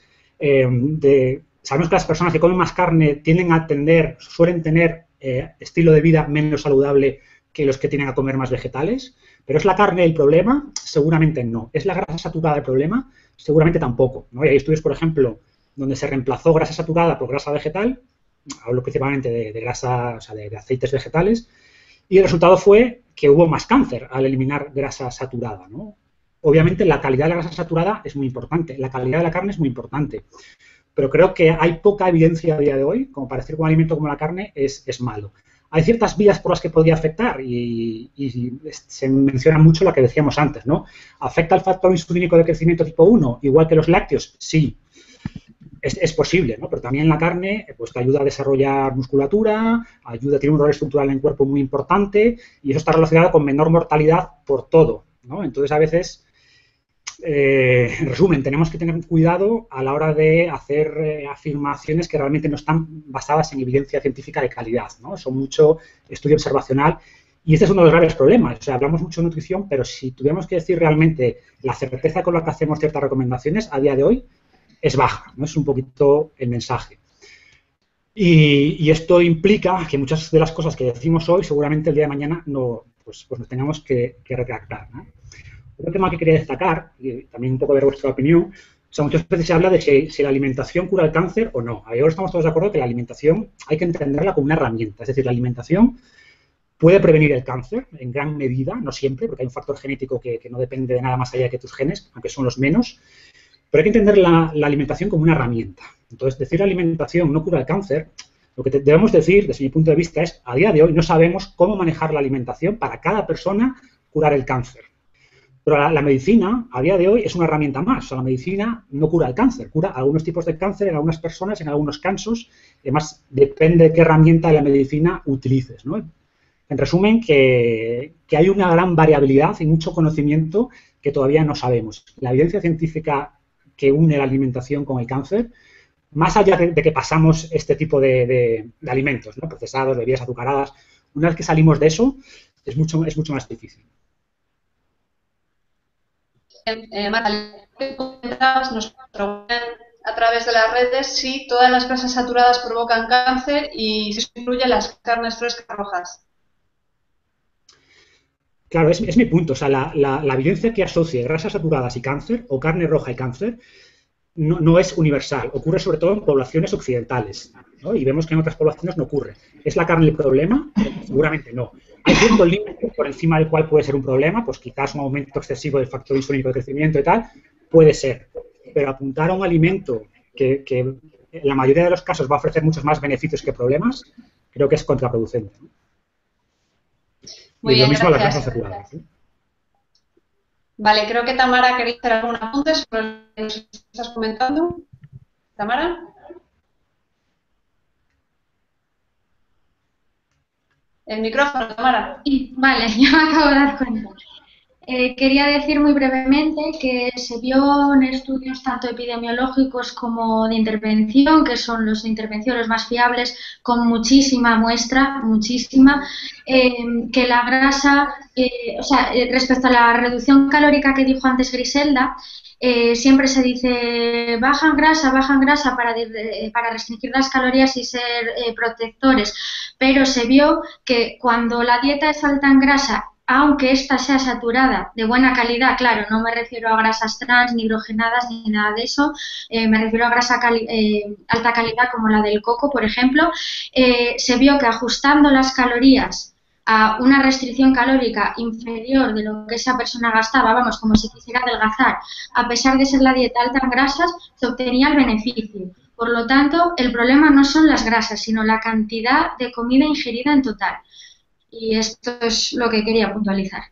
sabemos que las personas que comen más carne suelen tener estilo de vida menos saludable que los que tienen a comer más vegetales. ¿Pero es la carne el problema? Seguramente no. ¿Es la grasa saturada el problema? Seguramente tampoco, ¿no? Y hay estudios, por ejemplo, donde se reemplazó grasa saturada por grasa vegetal, hablo principalmente de grasa, o sea, de aceites vegetales, y el resultado fue que hubo más cáncer al eliminar grasa saturada, ¿no? Obviamente la calidad de la grasa saturada es muy importante, la calidad de la carne es muy importante, pero creo que hay poca evidencia a día de hoy como para decir que un alimento como la carne es malo. Hay ciertas vías por las que podría afectar y se menciona mucho lo que decíamos antes, ¿no? ¿Afecta el factor insulínico de crecimiento tipo 1 igual que los lácteos? Sí. Es posible, ¿no? Pero también la carne pues te ayuda a desarrollar musculatura, tiene un rol estructural en el cuerpo muy importante y eso está relacionado con menor mortalidad por todo, ¿no? Entonces, a veces, en resumen, tenemos que tener cuidado a la hora de hacer afirmaciones que realmente no están basadas en evidencia científica de calidad, ¿no? Son mucho estudio observacional y este es uno de los graves problemas. O sea, hablamos mucho de nutrición, pero si tuviéramos que decir realmente la certeza con la que hacemos ciertas recomendaciones a día de hoy, es baja, ¿no? Es un poquito el mensaje. Y esto implica que muchas de las cosas que decimos hoy seguramente el día de mañana pues nos tengamos que retractar, ¿no? Otro tema que quería destacar, y también un poco ver vuestra opinión, o sea, muchas veces se habla de si la alimentación cura el cáncer o no. Ahora estamos todos de acuerdo que la alimentación hay que entenderla como una herramienta, es decir, la alimentación puede prevenir el cáncer en gran medida, no siempre, porque hay un factor genético que no depende de nada más allá que tus genes, aunque son los menos. Pero hay que entender la alimentación como una herramienta. Entonces, decir la alimentación no cura el cáncer, lo que debemos decir, desde mi punto de vista, es a día de hoy no sabemos cómo manejar la alimentación para cada persona curar el cáncer. Pero la medicina, a día de hoy, es una herramienta más. O sea, la medicina no cura el cáncer, cura algunos tipos de cáncer en algunas personas, en algunos casos. Además, depende de qué herramienta de la medicina utilices, ¿no? En resumen, que hay una gran variabilidad y mucho conocimiento que todavía no sabemos. La evidencia científica que une la alimentación con el cáncer, más allá de que pasamos este tipo de alimentos, ¿no? Procesados, bebidas azucaradas, una vez que salimos de eso, es mucho más difícil. Marta, nos preguntan a través de las redes si todas las grasas saturadas provocan cáncer y si eso incluye las carnes frescas rojas. Claro, es mi punto. O sea, la evidencia que asocia grasas saturadas y cáncer, o carne roja y cáncer, no es universal, ocurre sobre todo en poblaciones occidentales, ¿no? Y vemos que en otras poblaciones no ocurre. ¿Es la carne el problema? Seguramente no. ¿Hay cierto límite por encima del cual puede ser un problema? Pues quizás un aumento excesivo del factor insulínico de crecimiento y tal, puede ser. Pero apuntar a un alimento que en la mayoría de los casos va a ofrecer muchos más beneficios que problemas, creo que es contraproducente. Muy y bien, lo mismo gracias. las grasas saturadas, ¿eh? Vale, creo que Tamara quería hacer algún apunte sobre lo que nos estás comentando. ¿Tamara? El micrófono, Tamara. Vale, ya me acabo de dar cuenta. Quería decir muy brevemente que se vio en estudios tanto epidemiológicos como de intervención, que son los de intervención los más fiables, con muchísima muestra, muchísima, que la grasa, respecto a la reducción calórica que dijo antes Griselda, siempre se dice bajan grasa para restringir las calorías y ser protectores, pero se vio que cuando la dieta es alta en grasa, aunque ésta sea saturada de buena calidad, claro, no me refiero a grasas trans, ni hidrogenadas, ni nada de eso, me refiero a grasa alta calidad como la del coco, por ejemplo, se vio que ajustando las calorías a una restricción calórica inferior de lo que esa persona gastaba, vamos, como si quisiera adelgazar, a pesar de ser la dieta alta en grasas, se obtenía el beneficio. Por lo tanto, el problema no son las grasas, sino la cantidad de comida ingerida en total. Y esto es lo que quería puntualizar.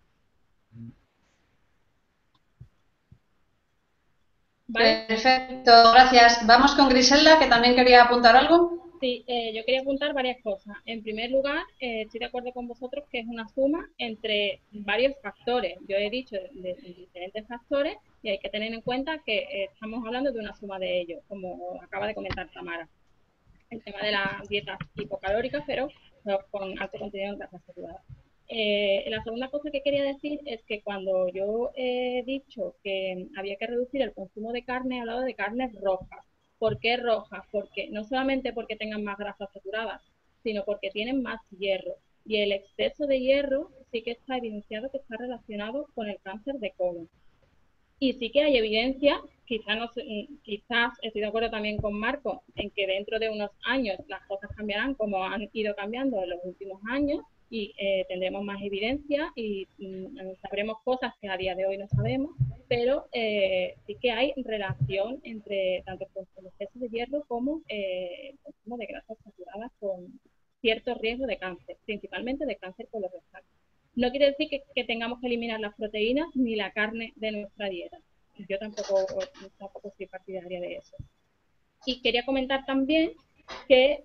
¿Vale? Perfecto, gracias. Vamos con Griselda, que también quería apuntar algo. Sí, yo quería apuntar varias cosas. En primer lugar, estoy de acuerdo con vosotros que es una suma entre varios factores. Yo he dicho de diferentes factores y hay que tener en cuenta que estamos hablando de una suma de ellos, como acaba de comentar Tamara. El tema de las dietas hipocalóricas, pero con alto contenido en grasas saturadas. La segunda cosa que quería decir es que cuando yo he dicho que había que reducir el consumo de carne, he hablado de carnes rojas. ¿Por qué rojas? Porque no solamente porque tengan más grasas saturadas, sino porque tienen más hierro. Y el exceso de hierro sí que está evidenciado que está relacionado con el cáncer de colon. Y sí que hay evidencia, quizás estoy de acuerdo también con Marco, en que dentro de unos años las cosas cambiarán como han ido cambiando en los últimos años y tendremos más evidencia y sabremos cosas que a día de hoy no sabemos, pero sí que hay relación entre tanto el exceso de hierro como el consumo de grasas saturadas con cierto riesgo de cáncer, principalmente de cáncer colorectal. No quiere decir que tengamos que eliminar las proteínas ni la carne de nuestra dieta. Yo tampoco soy partidaria de eso. Y quería comentar también que,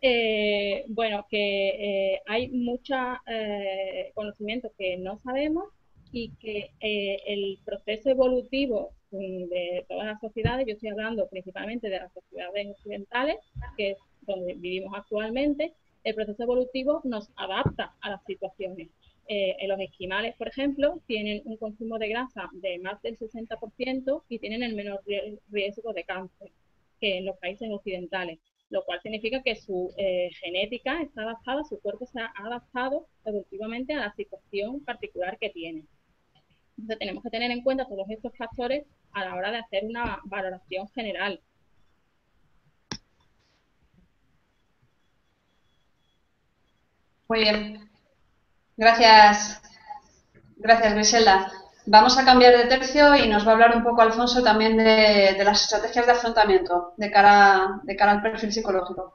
hay mucho conocimiento que no sabemos y que el proceso evolutivo de todas las sociedades, yo estoy hablando principalmente de las sociedades occidentales, que es donde vivimos actualmente, el proceso evolutivo nos adapta a las situaciones. Los esquimales, por ejemplo, tienen un consumo de grasa de más del 60% y tienen el menor riesgo de cáncer que en los países occidentales, lo cual significa que su genética está adaptada, su cuerpo se ha adaptado evolutivamente a la situación particular que tiene. Entonces tenemos que tener en cuenta todos estos factores a la hora de hacer una valoración general. Muy bien. Gracias, Griselda. Vamos a cambiar de tercio y nos va a hablar un poco Alfonso también de las estrategias de afrontamiento de cara al perfil psicológico.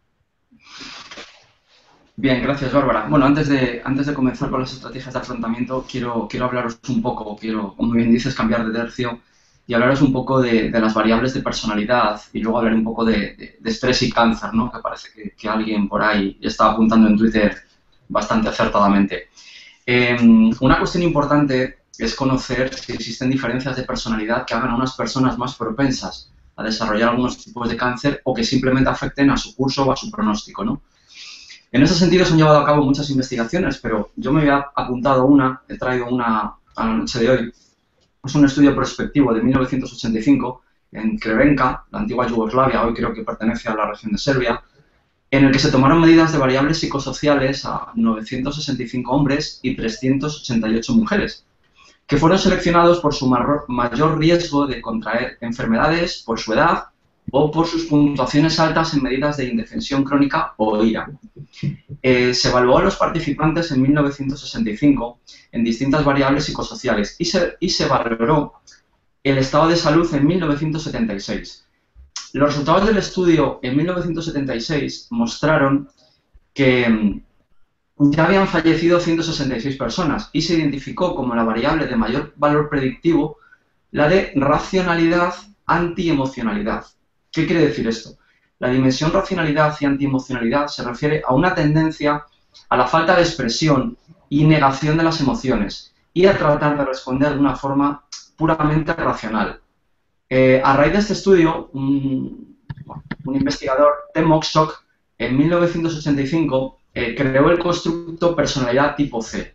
Bien, gracias, Bárbara. Bueno, antes de comenzar con las estrategias de afrontamiento, quiero hablaros un poco, como bien dices, cambiar de tercio y hablaros un poco de las variables de personalidad y luego hablar un poco de estrés y cáncer, ¿no? Que parece que alguien por ahí está apuntando en Twitter bastante acertadamente. Una cuestión importante es conocer si existen diferencias de personalidad que hagan a unas personas más propensas a desarrollar algunos tipos de cáncer o que simplemente afecten a su curso o a su pronóstico, ¿no? En ese sentido se han llevado a cabo muchas investigaciones, pero yo me había apuntado he traído una a la noche de hoy. Es un estudio prospectivo de 1985 en Crvenka, la antigua Yugoslavia, hoy creo que pertenece a la región de Serbia, en el que se tomaron medidas de variables psicosociales a 965 hombres y 388 mujeres. que fueron seleccionados por su mayor riesgo de contraer enfermedades, por su edad o por sus puntuaciones altas en medidas de indefensión crónica o ira. Se evaluó a los participantes en 1965 en distintas variables psicosociales y se valoró el estado de salud en 1976. Los resultados del estudio en 1976 mostraron que ya habían fallecido 166 personas y se identificó como la variable de mayor valor predictivo la de racionalidad antiemocionalidad. ¿Qué quiere decir esto? La dimensión racionalidad y antiemocionalidad se refiere a una tendencia a la falta de expresión y negación de las emociones y a tratar de responder de una forma puramente racional. A raíz de este estudio, un investigador, Tim Mockstock, en 1985 creó el constructo personalidad tipo C.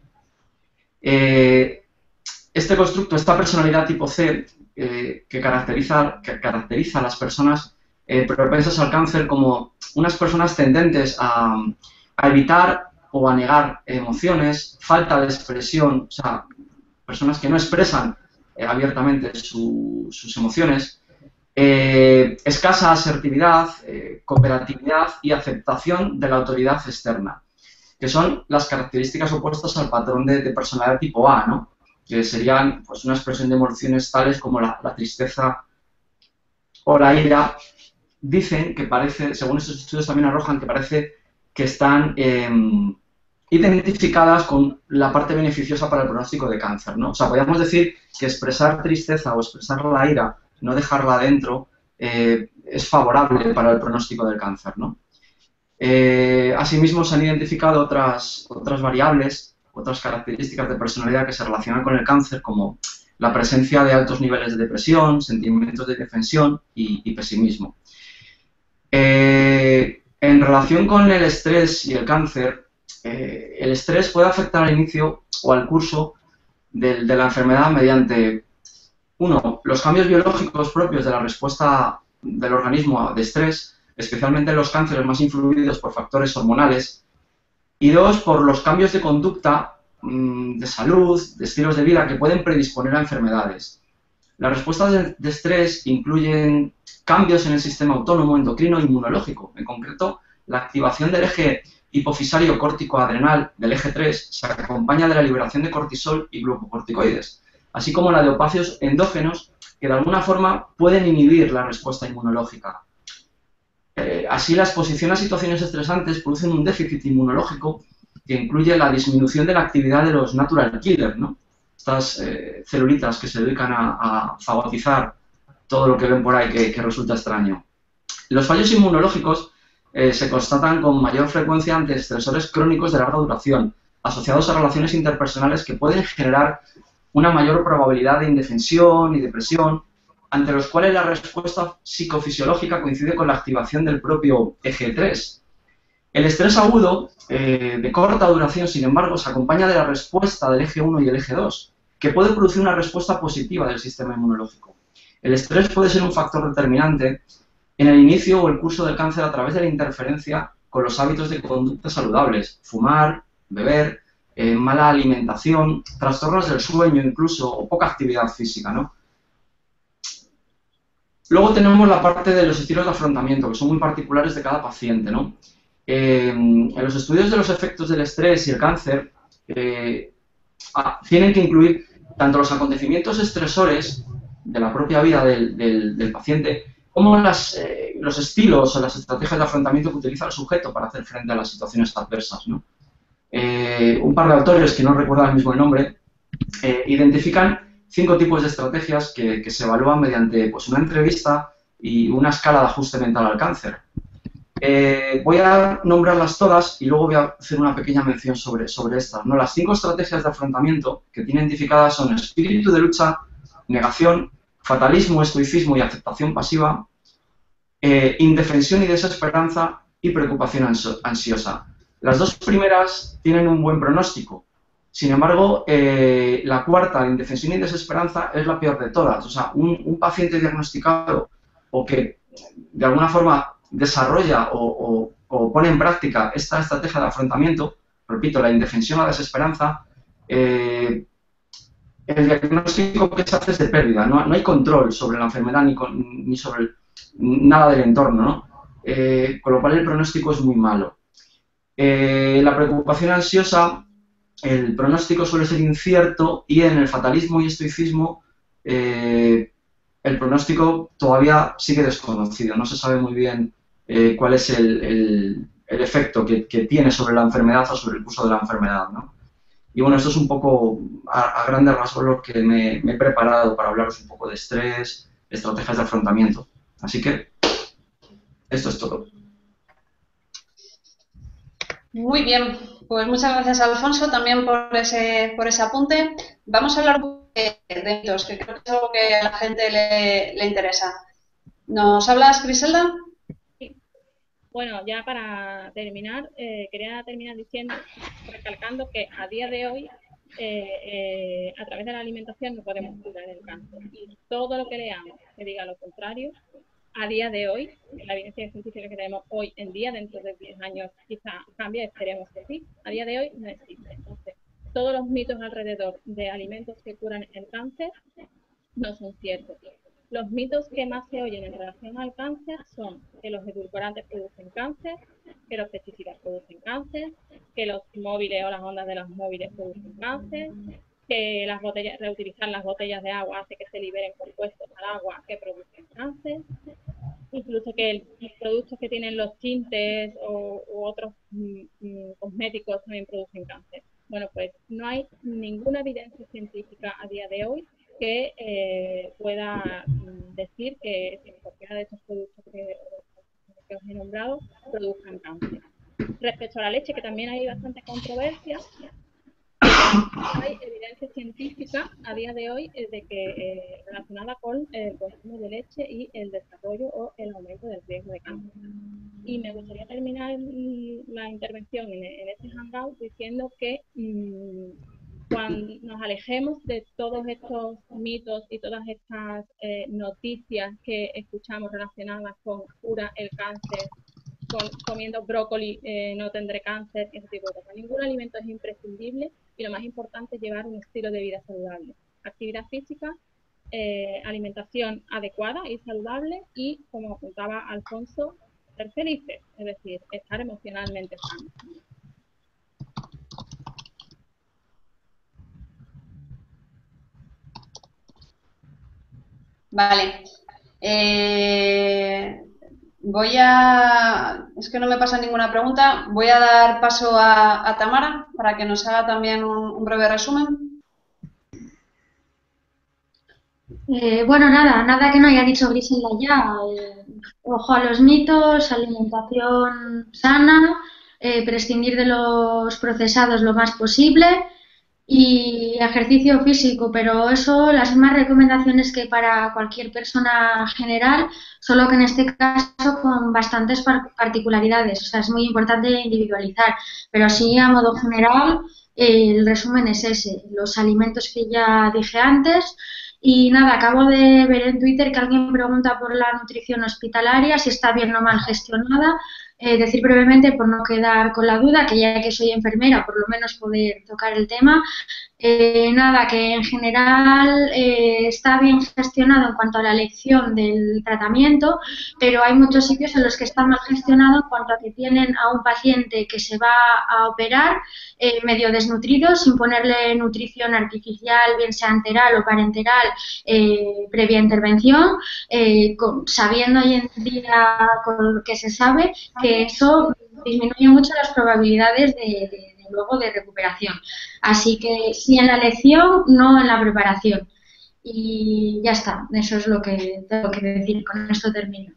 Este constructo, esta personalidad tipo C, que caracteriza a las personas propensas al cáncer como unas personas tendentes a evitar o a negar emociones, falta de expresión, o sea, personas que no expresan abiertamente sus emociones, escasa asertividad, cooperatividad y aceptación de la autoridad externa, que son las características opuestas al patrón de personalidad tipo A, ¿no? Que serían pues, una expresión de emociones tales como la tristeza o la ira. Dicen que parece, según estos estudios también arrojan, que parece que están identificadas con la parte beneficiosa para el pronóstico de cáncer, ¿no? O sea, podríamos decir que expresar tristeza o expresar la ira, no dejarla adentro, es favorable para el pronóstico del cáncer, ¿no? Asimismo, se han identificado otras variables, otras características de personalidad que se relacionan con el cáncer, como la presencia de altos niveles de depresión, sentimientos de indefensión y pesimismo. En relación con el estrés y el cáncer, el estrés puede afectar al inicio o al curso de la enfermedad mediante, uno, los cambios biológicos propios de la respuesta del organismo de estrés, especialmente en los cánceres más influidos por factores hormonales, y dos, por los cambios de conducta, de salud, de estilos de vida que pueden predisponer a enfermedades. Las respuestas de estrés incluyen cambios en el sistema autónomo, endocrino e inmunológico. En concreto, la activación del eje hipofisario córtico adrenal del eje 3 se acompaña de la liberación de cortisol y glucocorticoides, así como la de opacios endógenos que de alguna forma pueden inhibir la respuesta inmunológica. Así, la exposición a situaciones estresantes producen un déficit inmunológico que incluye la disminución de la actividad de los natural killers, ¿no? Estas celulitas que se dedican a fagocizar todo lo que ven por ahí que resulta extraño. Los fallos inmunológicos se constatan con mayor frecuencia ante estresores crónicos de larga duración, asociados a relaciones interpersonales que pueden generar una mayor probabilidad de indefensión y depresión, ante los cuales la respuesta psicofisiológica coincide con la activación del propio eje 3. El estrés agudo, de corta duración, sin embargo, se acompaña de la respuesta del eje 1 y el eje 2, que puede producir una respuesta positiva del sistema inmunológico. El estrés puede ser un factor determinante en el inicio o el curso del cáncer a través de la interferencia con los hábitos de conducta saludables, fumar, beber, mala alimentación, trastornos del sueño incluso, o poca actividad física, ¿no? Luego tenemos la parte de los estilos de afrontamiento, que son muy particulares de cada paciente, ¿no? En los estudios de los efectos del estrés y el cáncer, tienen que incluir tanto los acontecimientos estresores de la propia vida del paciente, como los estilos o las estrategias de afrontamiento que utiliza el sujeto para hacer frente a las situaciones adversas, ¿no? Un par de autores, que no recuerdo ahora mismo el nombre, identifican 5 tipos de estrategias que se evalúan mediante pues, una entrevista y una escala de ajuste mental al cáncer. Voy a nombrarlas todas y luego voy a hacer una pequeña mención sobre estas, ¿no? Las 5 estrategias de afrontamiento que tiene identificadas son espíritu de lucha, negación, fatalismo, estoicismo y aceptación pasiva, indefensión y desesperanza y preocupación ansiosa. Las 2 primeras tienen un buen pronóstico. Sin embargo, la cuarta, indefensión y desesperanza, es la peor de todas. O sea, un paciente diagnosticado o que de alguna forma desarrolla o pone en práctica esta estrategia de afrontamiento, repito, la indefensión o la desesperanza, el diagnóstico que se hace es de pérdida, no hay control sobre la enfermedad ni sobre nada del entorno, ¿no? Con lo cual el pronóstico es muy malo. La preocupación ansiosa, el pronóstico suele ser incierto y en el fatalismo y estoicismo el pronóstico todavía sigue desconocido, no se sabe muy bien cuál es el efecto que tiene sobre la enfermedad o sobre el curso de la enfermedad, ¿no? Y bueno, esto es un poco, a grandes rasgos, lo que me he preparado para hablaros un poco de estrés, estrategias de afrontamiento. Así que esto es todo. Muy bien, pues muchas gracias, Alfonso, también por ese apunte. Vamos a hablar un poco de mitos, que creo que es algo que a la gente le interesa. ¿Nos hablas, Griselda? Bueno, ya para terminar, quería terminar recalcando que a día de hoy, a través de la alimentación no podemos curar el cáncer. Y todo lo que leamos que diga lo contrario, a día de hoy, la evidencia científica que tenemos hoy en día, dentro de 10 años quizá cambie, esperemos que sí, a día de hoy no existe. Entonces, todos los mitos alrededor de alimentos que curan el cáncer no son ciertos. Los mitos que más se oyen en relación al cáncer son que los edulcorantes producen cáncer, que los pesticidas producen cáncer, que los móviles o las ondas de los móviles producen cáncer, que reutilizar las botellas de agua hace que se liberen compuestos al agua que producen cáncer, incluso que los productos que tienen los tintes u otros cosméticos también producen cáncer. Bueno, pues no hay ninguna evidencia científica a día de hoy que pueda decir que cualquiera de estos productos que os he nombrado produzcan cáncer. Respecto a la leche, que también hay bastante controversia, hay evidencia científica a día de hoy de que relacionada con el consumo de leche y el desarrollo o el aumento del riesgo de cáncer. Y me gustaría terminar la intervención en este hangout diciendo que cuando nos alejemos de todos estos mitos y todas estas noticias que escuchamos relacionadas con cura el cáncer, con comiendo brócoli no tendré cáncer, ese tipo de cosas. Ningún alimento es imprescindible y lo más importante es llevar un estilo de vida saludable. Actividad física, alimentación adecuada y saludable y, como apuntaba Alfonso, ser felices, es decir, estar emocionalmente sanos. Vale. Es que no me pasa ninguna pregunta, voy a dar paso a Tamara para que nos haga también un breve resumen. Bueno, nada que no haya dicho Griselda ya. Ojo a los mitos, alimentación sana, prescindir de los procesados lo más posible y ejercicio físico, pero eso, las mismas recomendaciones que para cualquier persona general, solo que en este caso con bastantes particularidades. O sea, es muy importante individualizar, pero así a modo general el resumen es ese, los alimentos que ya dije antes. Y nada, acabo de ver en Twitter que alguien pregunta por la nutrición hospitalaria, si está bien o mal gestionada. Decir brevemente, por no quedar con la duda, que ya que soy enfermera, por lo menos poder tocar el tema. Nada, que en general está bien gestionado en cuanto a la elección del tratamiento, pero hay muchos sitios en los que está mal gestionado en cuanto a que tienen a un paciente que se va a operar medio desnutrido, sin ponerle nutrición artificial, bien sea enteral o parenteral, previa intervención, sabiendo hoy en día con lo que se sabe que eso disminuye mucho las probabilidades de luego de recuperación. Así que sí en la elección, no en la preparación. Y ya está, eso es lo que tengo que decir, con esto termino.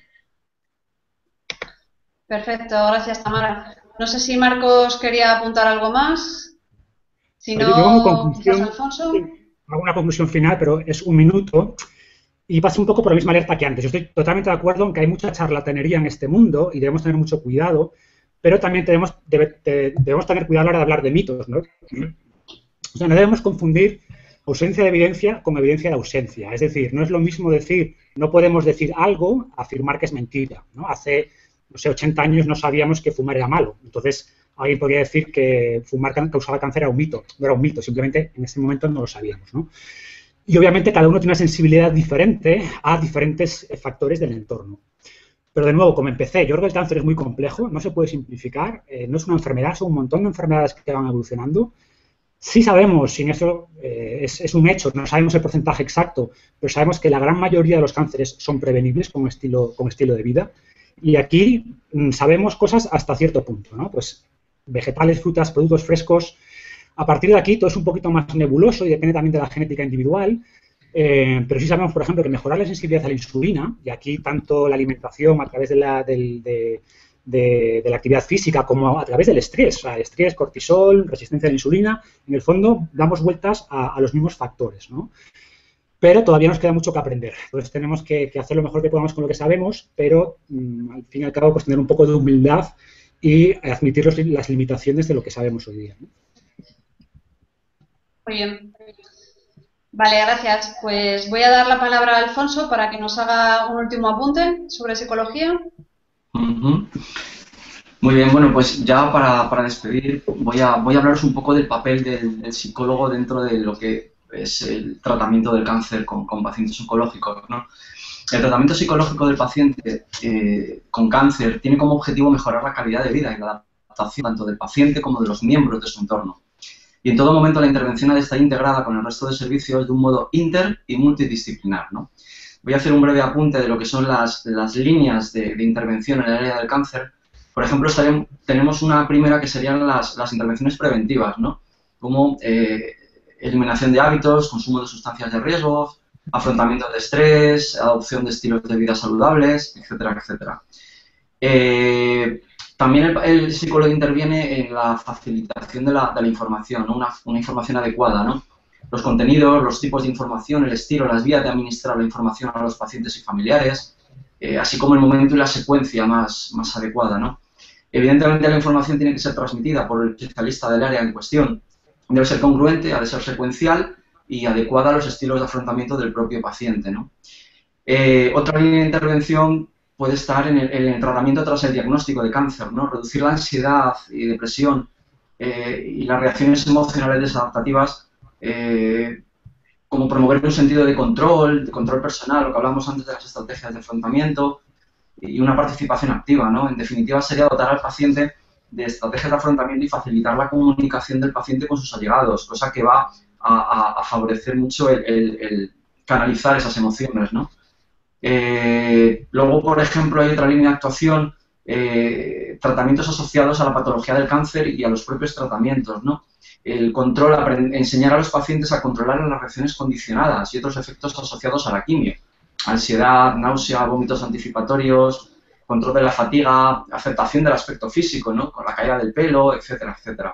Perfecto, gracias Tamara. No sé si Marcos quería apuntar algo más. Si no, quizás Alfonso. Hago una conclusión final, pero es un minuto. Y pasa un poco por la misma alerta que antes. Yo estoy totalmente de acuerdo en que hay mucha charlatanería en este mundo y debemos tener mucho cuidado, pero también debemos tener cuidado a la hora de hablar de mitos, ¿no? O sea, no debemos confundir ausencia de evidencia con evidencia de ausencia. Es decir, no es lo mismo decir, no podemos decir algo, afirmar que es mentira, ¿no? Hace, no sé, 80 años no sabíamos que fumar era malo. Entonces, alguien podría decir que fumar causaba cáncer era un mito. No era un mito, simplemente en ese momento no lo sabíamos, ¿no? Y obviamente cada uno tiene una sensibilidad diferente a diferentes factores del entorno. Pero de nuevo, como empecé, yo creo que el cáncer es muy complejo, no se puede simplificar, no es una enfermedad, son un montón de enfermedades que van evolucionando. Sí sabemos, sin eso es un hecho, no sabemos el porcentaje exacto, pero sabemos que la gran mayoría de los cánceres son prevenibles con estilo de vida. Y aquí sabemos cosas hasta cierto punto, ¿no? Pues vegetales, frutas, productos frescos. A partir de aquí todo es un poquito más nebuloso y depende también de la genética individual. Pero sí sabemos, por ejemplo, que mejorar la sensibilidad a la insulina, y aquí tanto la alimentación a través de la actividad física como a través del estrés, o sea, estrés, cortisol, resistencia a la insulina, en el fondo damos vueltas a los mismos factores, ¿no? Pero todavía nos queda mucho que aprender. Entonces tenemos que hacer lo mejor que podamos con lo que sabemos, pero al fin y al cabo pues tener un poco de humildad y admitir las limitaciones de lo que sabemos hoy día, ¿no? Muy bien. Vale, gracias. Pues voy a dar la palabra a Alfonso para que nos haga un último apunte sobre psicología. Muy bien, bueno, pues ya para despedir voy a hablaros un poco del papel del psicólogo dentro de lo que es el tratamiento del cáncer con pacientes oncológicos, ¿no? El tratamiento psicológico del paciente con cáncer tiene como objetivo mejorar la calidad de vida y la adaptación tanto del paciente como de los miembros de su entorno. Y en todo momento la intervención ha de estar integrada con el resto de servicios de un modo inter y multidisciplinar, ¿no? Voy a hacer un breve apunte de lo que son las líneas de intervención en el área del cáncer. Por ejemplo, tenemos una primera que serían las intervenciones preventivas, ¿no? Como eliminación de hábitos, consumo de sustancias de riesgo, afrontamiento de estrés, adopción de estilos de vida saludables, etcétera, etcétera. También el psicólogo interviene en la facilitación de la información, ¿no? Una información adecuada, ¿no? Los contenidos, los tipos de información, el estilo, las vías de administrar la información a los pacientes y familiares, así como el momento y la secuencia más adecuada, ¿no? Evidentemente la información tiene que ser transmitida por el especialista del área en cuestión. Debe ser congruente, ha de ser secuencial y adecuada a los estilos de afrontamiento del propio paciente, ¿no? Otra línea de intervención puede estar en el tratamiento tras el diagnóstico de cáncer, ¿no? Reducir la ansiedad y depresión y las reacciones emocionales desadaptativas, como promover un sentido de control personal, lo que hablamos antes de las estrategias de afrontamiento y una participación activa, ¿no? En definitiva, sería dotar al paciente de estrategias de afrontamiento y facilitar la comunicación del paciente con sus allegados, cosa que va a favorecer mucho el canalizar esas emociones, ¿no? Luego, por ejemplo, hay otra línea de actuación, tratamientos asociados a la patología del cáncer y a los propios tratamientos, ¿no? El control, enseñar a los pacientes a controlar las reacciones condicionadas y otros efectos asociados a la quimio. Ansiedad, náusea, vómitos anticipatorios, control de la fatiga, afectación del aspecto físico, ¿no? Con la caída del pelo, etcétera, etcétera.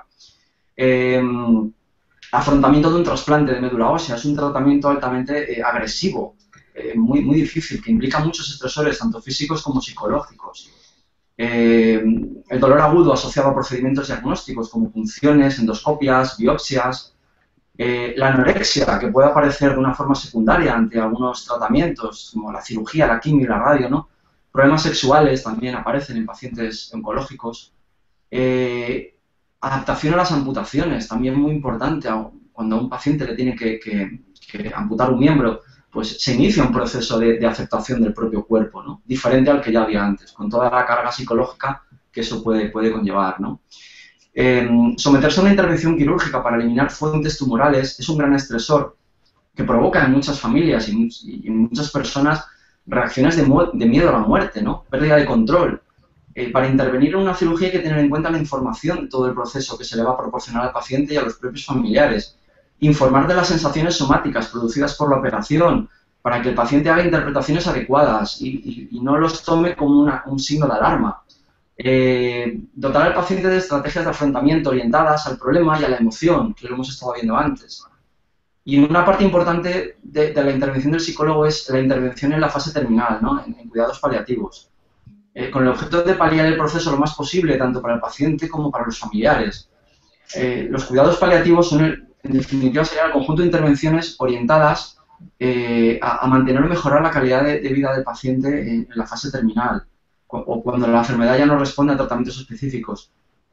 Afrontamiento de un trasplante de médula ósea es un tratamiento altamente agresivo, muy difícil, que implica muchos estresores, tanto físicos como psicológicos. El dolor agudo asociado a procedimientos diagnósticos como punciones, endoscopias, biopsias. La anorexia, que puede aparecer de una forma secundaria ante algunos tratamientos, como la cirugía, la quimio y la radio, ¿no? Problemas sexuales también aparecen en pacientes oncológicos. Adaptación a las amputaciones, también muy importante. Cuando a un paciente le tiene que amputar un miembro, pues se inicia un proceso de aceptación del propio cuerpo, ¿no? Diferente al que ya había antes, con toda la carga psicológica que eso puede conllevar, ¿no? Someterse a una intervención quirúrgica para eliminar fuentes tumorales es un gran estresor que provoca en muchas familias y en muchas personas reacciones de miedo a la muerte, ¿no? Pérdida de control. Para intervenir en una cirugía hay que tener en cuenta la información de todo el proceso que se le va a proporcionar al paciente y a los propios familiares. Informar de las sensaciones somáticas producidas por la operación para que el paciente haga interpretaciones adecuadas y no los tome como un signo de alarma. Dotar al paciente de estrategias de afrontamiento orientadas al problema y a la emoción, que lo hemos estado viendo antes. Y una parte importante de la intervención del psicólogo es la intervención en la fase terminal, ¿no? En cuidados paliativos, con el objeto de paliar el proceso lo más posible, tanto para el paciente como para los familiares. Los cuidados paliativos son, en definitiva, sería el conjunto de intervenciones orientadas a mantener o mejorar la calidad de vida del paciente en la fase terminal, o cuando la enfermedad ya no responde a tratamientos específicos.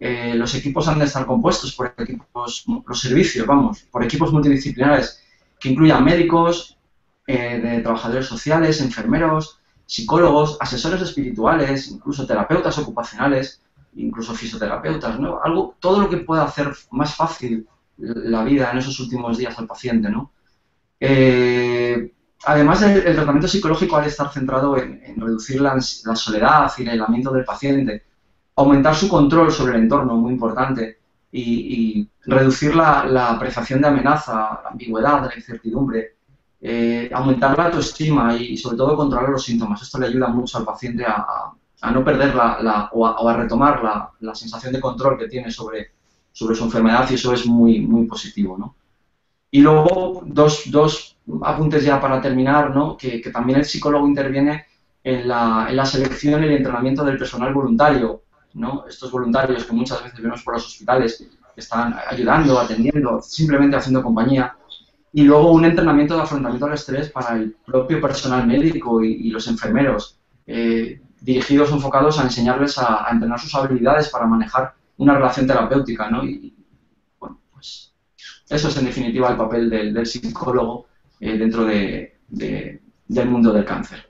los equipos han de estar compuestos por equipos, los servicios, vamos, por equipos multidisciplinares que incluyan médicos, de trabajadores sociales, enfermeros, psicólogos, asesores espirituales, incluso terapeutas ocupacionales, incluso fisioterapeutas, ¿no? Todo lo que pueda hacer más fácil la vida en esos últimos días al paciente, ¿no? Además, el tratamiento psicológico ha de estar centrado en reducir la soledad y el aislamiento del paciente, aumentar su control sobre el entorno, muy importante, y reducir la apreciación de amenaza, la ambigüedad, la incertidumbre, aumentar la autoestima y sobre todo controlar los síntomas. Esto le ayuda mucho al paciente a no perder o a retomar la sensación de control que tiene sobre su enfermedad, y eso es muy, muy positivo, ¿no? Y luego, dos apuntes ya para terminar, ¿no? Que también el psicólogo interviene en la selección y el entrenamiento del personal voluntario, ¿no? Estos voluntarios que muchas veces vemos por los hospitales, que están ayudando, atendiendo, simplemente haciendo compañía. Y luego un entrenamiento de afrontamiento al estrés para el propio personal médico y los enfermeros, dirigidos o enfocados a enseñarles a entrenar sus habilidades para manejar una relación terapéutica, ¿no? Y bueno, pues eso es en definitiva el papel del psicólogo dentro del mundo del cáncer.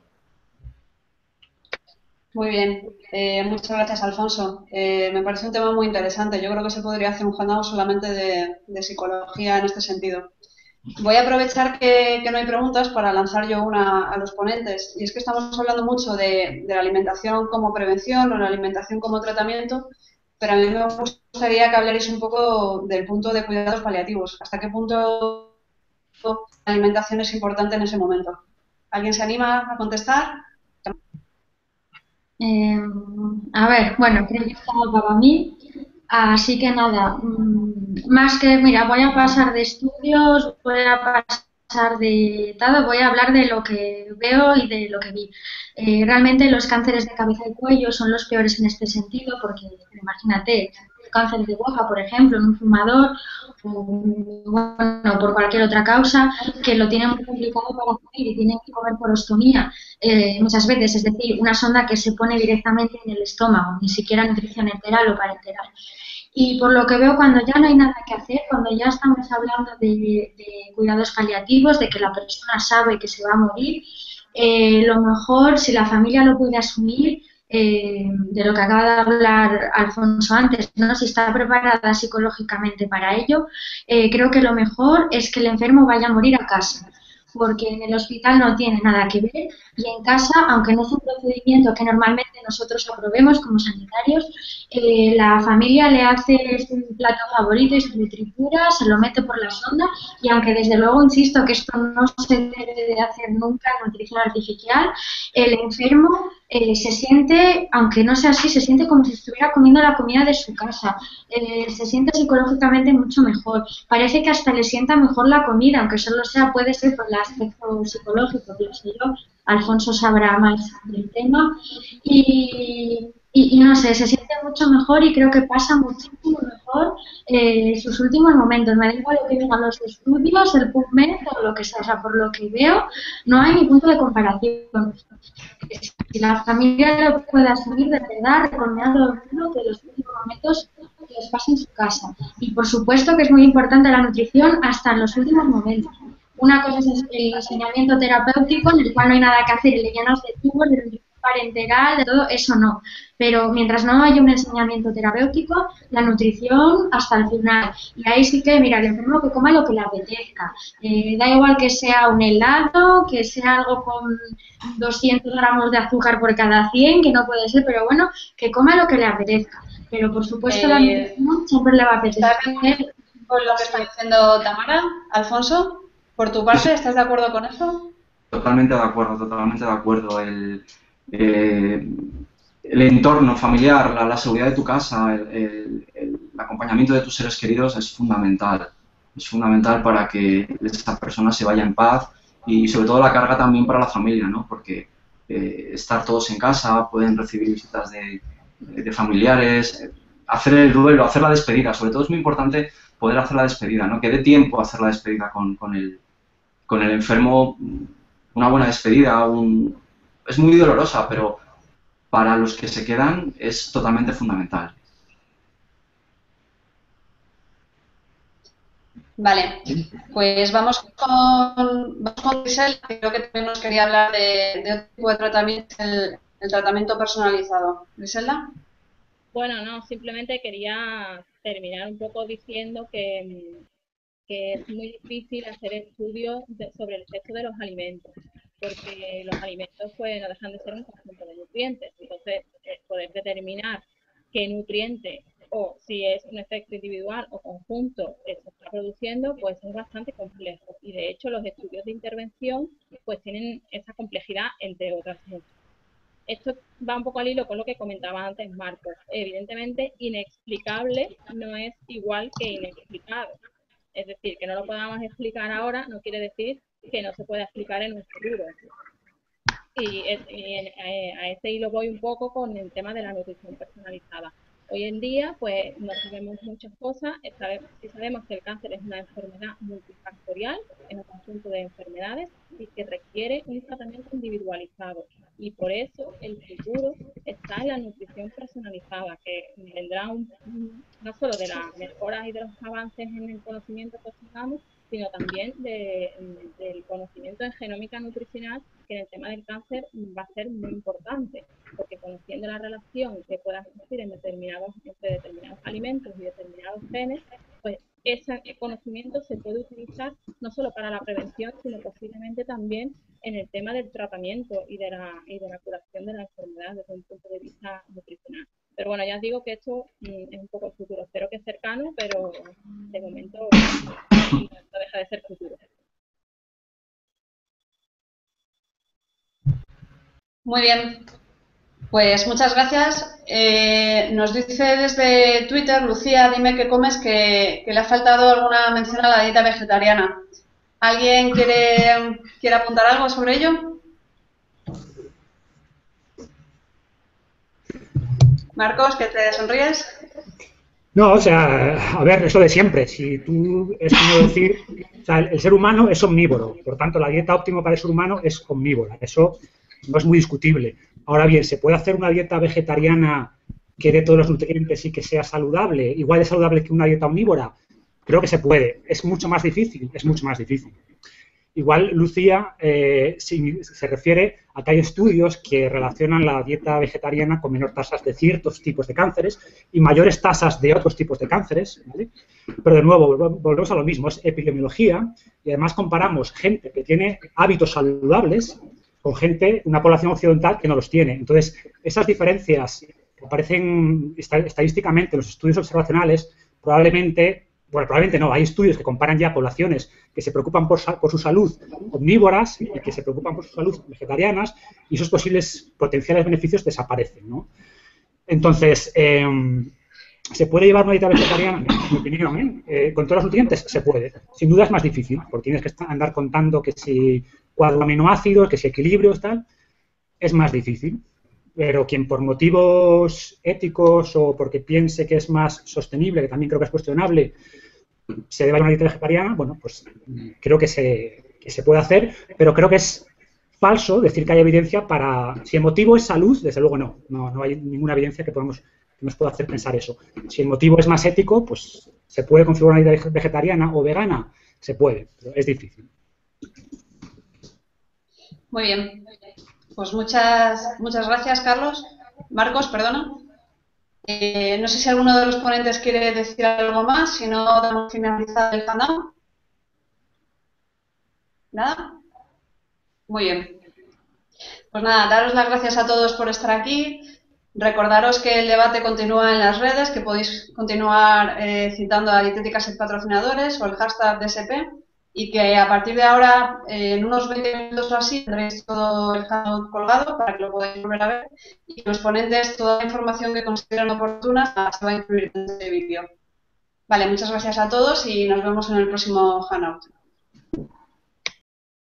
Muy bien, muchas gracias, Alfonso. Me parece un tema muy interesante. Yo creo que se podría hacer un hangout solamente de psicología en este sentido. Voy a aprovechar que no hay preguntas para lanzar yo una a los ponentes. Y es que estamos hablando mucho de la alimentación como prevención o la alimentación como tratamiento, pero a mí me gustaría que hablarais un poco del punto de cuidados paliativos. ¿Hasta qué punto la alimentación es importante en ese momento? ¿Alguien se anima a contestar? A ver, bueno, creo que estaba para mí, así que nada, más que, mira, voy a pasar de estudios, voy a pasar de todo, voy a hablar de lo que veo y de lo que vi. Realmente los cánceres de cabeza y cuello son los peores en este sentido, porque imagínate, cáncer de boca, por ejemplo, en un fumador, bueno, por cualquier otra causa, que lo tiene muy complicado para hacer y tiene que comer porostomía muchas veces, es decir, una sonda que se pone directamente en el estómago, ni siquiera nutrición enteral o parenteral. Y por lo que veo, cuando ya no hay nada que hacer, cuando ya estamos hablando de cuidados paliativos, de que la persona sabe que se va a morir, lo mejor, si la familia lo puede asumir, de lo que acaba de hablar Alfonso antes, ¿no? Si está preparada psicológicamente para ello, creo que lo mejor es que el enfermo vaya a morir a casa, porque en el hospital no tiene nada que ver y en casa, aunque no es un procedimiento que normalmente nosotros aprobemos como sanitarios, la familia le hace su plato favorito y se tritura, se lo mete por la sonda y aunque desde luego insisto que esto no se debe de hacer nunca en nutrición artificial, el enfermo se siente, aunque no sea así, se siente como si estuviera comiendo la comida de su casa, se siente psicológicamente mucho mejor, parece que hasta le sienta mejor la comida, aunque solo sea, puede ser por el aspecto psicológico, que lo sé yo, Alfonso sabrá más del tema, y no sé, se siente mucho mejor y creo que pasa muchísimo mejor sus últimos momentos. Me da igual lo que digan los estudios, el PubMed o lo que sea, o sea, por lo que veo, no hay ni punto de comparación. Si la familia lo puede asumir, de verdad, recomendando a todo el mundo que los últimos momentos los pase en su casa. Y por supuesto que es muy importante la nutrición hasta en los últimos momentos. Una cosa es el enseñamiento terapéutico, en el cual no hay nada que hacer y le llenas de tubos, de nutrición parenteral, de todo, eso no. Pero mientras no haya un enseñamiento terapéutico, la nutrición hasta el final. Y ahí sí que, mira, el enfermo que coma lo que le apetezca. Da igual que sea un helado, que sea algo con 200 gramos de azúcar por cada 100, que no puede ser, pero bueno, que coma lo que le apetezca. Pero por supuesto la nutrición siempre le va a apetecer. Con lo que está diciendo Tamara, Alfonso, por tu parte, ¿estás de acuerdo con eso? Totalmente de acuerdo, totalmente de acuerdo. El entorno familiar, la seguridad de tu casa, el acompañamiento de tus seres queridos es fundamental. Es fundamental para que esa persona se vaya en paz y sobre todo la carga también para la familia, ¿no? Porque estar todos en casa, pueden recibir visitas de familiares, hacer el duelo, hacer la despedida. Sobre todo es muy importante poder hacer la despedida, ¿no? Que dé tiempo a hacer la despedida con el enfermo, una buena despedida. Es muy dolorosa, pero para los que se quedan es totalmente fundamental. Vale, pues vamos con Griselda, que creo que también nos quería hablar de otro tipo de tratamiento, el tratamiento personalizado. Griselda. Bueno, no, simplemente quería terminar un poco diciendo que es muy difícil hacer estudios sobre el efecto de los alimentos, porque los alimentos pues no dejan de ser un conjunto de nutrientes. Entonces, poder determinar qué nutriente o si es un efecto individual o conjunto se está produciendo, pues es bastante complejo. Y de hecho, los estudios de intervención pues tienen esa complejidad, entre otras muchas. Esto va un poco al hilo con lo que comentaba antes Marcos. Evidentemente, inexplicable no es igual que inexplicado. Es decir, que no lo podamos explicar ahora no quiere decir que no se pueda explicar en un futuro. Y a este hilo voy un poco con el tema de la nutrición personalizada. Hoy en día, pues no sabemos muchas cosas. Sí sabemos que el cáncer es una enfermedad multifactorial, es un conjunto de enfermedades y que requiere un tratamiento individualizado. Y por eso el futuro está en la nutrición personalizada, que vendrá no solo de las mejoras y de los avances en el conocimiento que tengamos, sino también del conocimiento en genómica nutricional, que en el tema del cáncer va a ser muy importante, porque conociendo la relación que pueda existir entre determinados alimentos y determinados genes, pues ese conocimiento se puede utilizar no solo para la prevención, sino posiblemente también en el tema del tratamiento y de la curación de la enfermedad desde un punto de vista nutricional. Pero bueno, ya os digo que esto es un poco el futuro. Espero que es cercano, pero de momento no deja de ser futuro. Muy bien, pues muchas gracias. Nos dice desde Twitter, Lucía, dime qué comes, que le ha faltado alguna mención a la dieta vegetariana. ¿Alguien quiere apuntar algo sobre ello? Marcos, que te sonríes. No, o sea, a ver, eso de siempre. Si tú es como decir, o sea, el ser humano es omnívoro, por tanto, la dieta óptima para el ser humano es omnívora. Eso no es muy discutible. Ahora bien, ¿se puede hacer una dieta vegetariana que dé todos los nutrientes y que sea saludable, igual de saludable que una dieta omnívora? Creo que se puede. Es mucho más difícil, es mucho más difícil. Igual, Lucía se refiere a que hay estudios que relacionan la dieta vegetariana con menor tasas de ciertos tipos de cánceres y mayores tasas de otros tipos de cánceres, ¿vale? Pero de nuevo, volvemos a lo mismo, es epidemiología y además comparamos gente que tiene hábitos saludables con gente, una población occidental que no los tiene. Entonces, esas diferencias que aparecen estadísticamente en los estudios observacionales, probablemente no, hay estudios que comparan ya poblaciones que se preocupan por su salud omnívoras y que se preocupan por su salud vegetarianas y esos posibles potenciales beneficios desaparecen, ¿no? Entonces, ¿se puede llevar una dieta vegetariana? En mi opinión, con todos los nutrientes, se puede. Sin duda es más difícil, porque tienes que andar contando que si cuadro aminoácidos, que si equilibrios, tal, es más difícil. Pero quien por motivos éticos o porque piense que es más sostenible, que también creo que es cuestionable, se debe a una dieta vegetariana, bueno, pues creo que se puede hacer, pero creo que es falso decir que hay evidencia para... Si el motivo es salud, desde luego no hay ninguna evidencia que nos pueda hacer pensar eso. Si el motivo es más ético, pues se puede configurar una dieta vegetariana o vegana, se puede, pero es difícil. Muy bien. Pues muchas gracias, Carlos. Marcos, perdona. No sé si alguno de los ponentes quiere decir algo más, si no, damos finalizado el canal. ¿Nada? Muy bien. Pues nada, daros las gracias a todos por estar aquí. Recordaros que el debate continúa en las redes, que podéis continuar citando a Dietéticas en Patrocinadores o el hashtag DSP. Y que a partir de ahora, en unos 20 minutos o así, tendréis todo el handout colgado para que lo podáis volver a ver y que los ponentes, toda la información que consideren oportuna, se va a incluir en este vídeo. Vale, muchas gracias a todos y nos vemos en el próximo handout.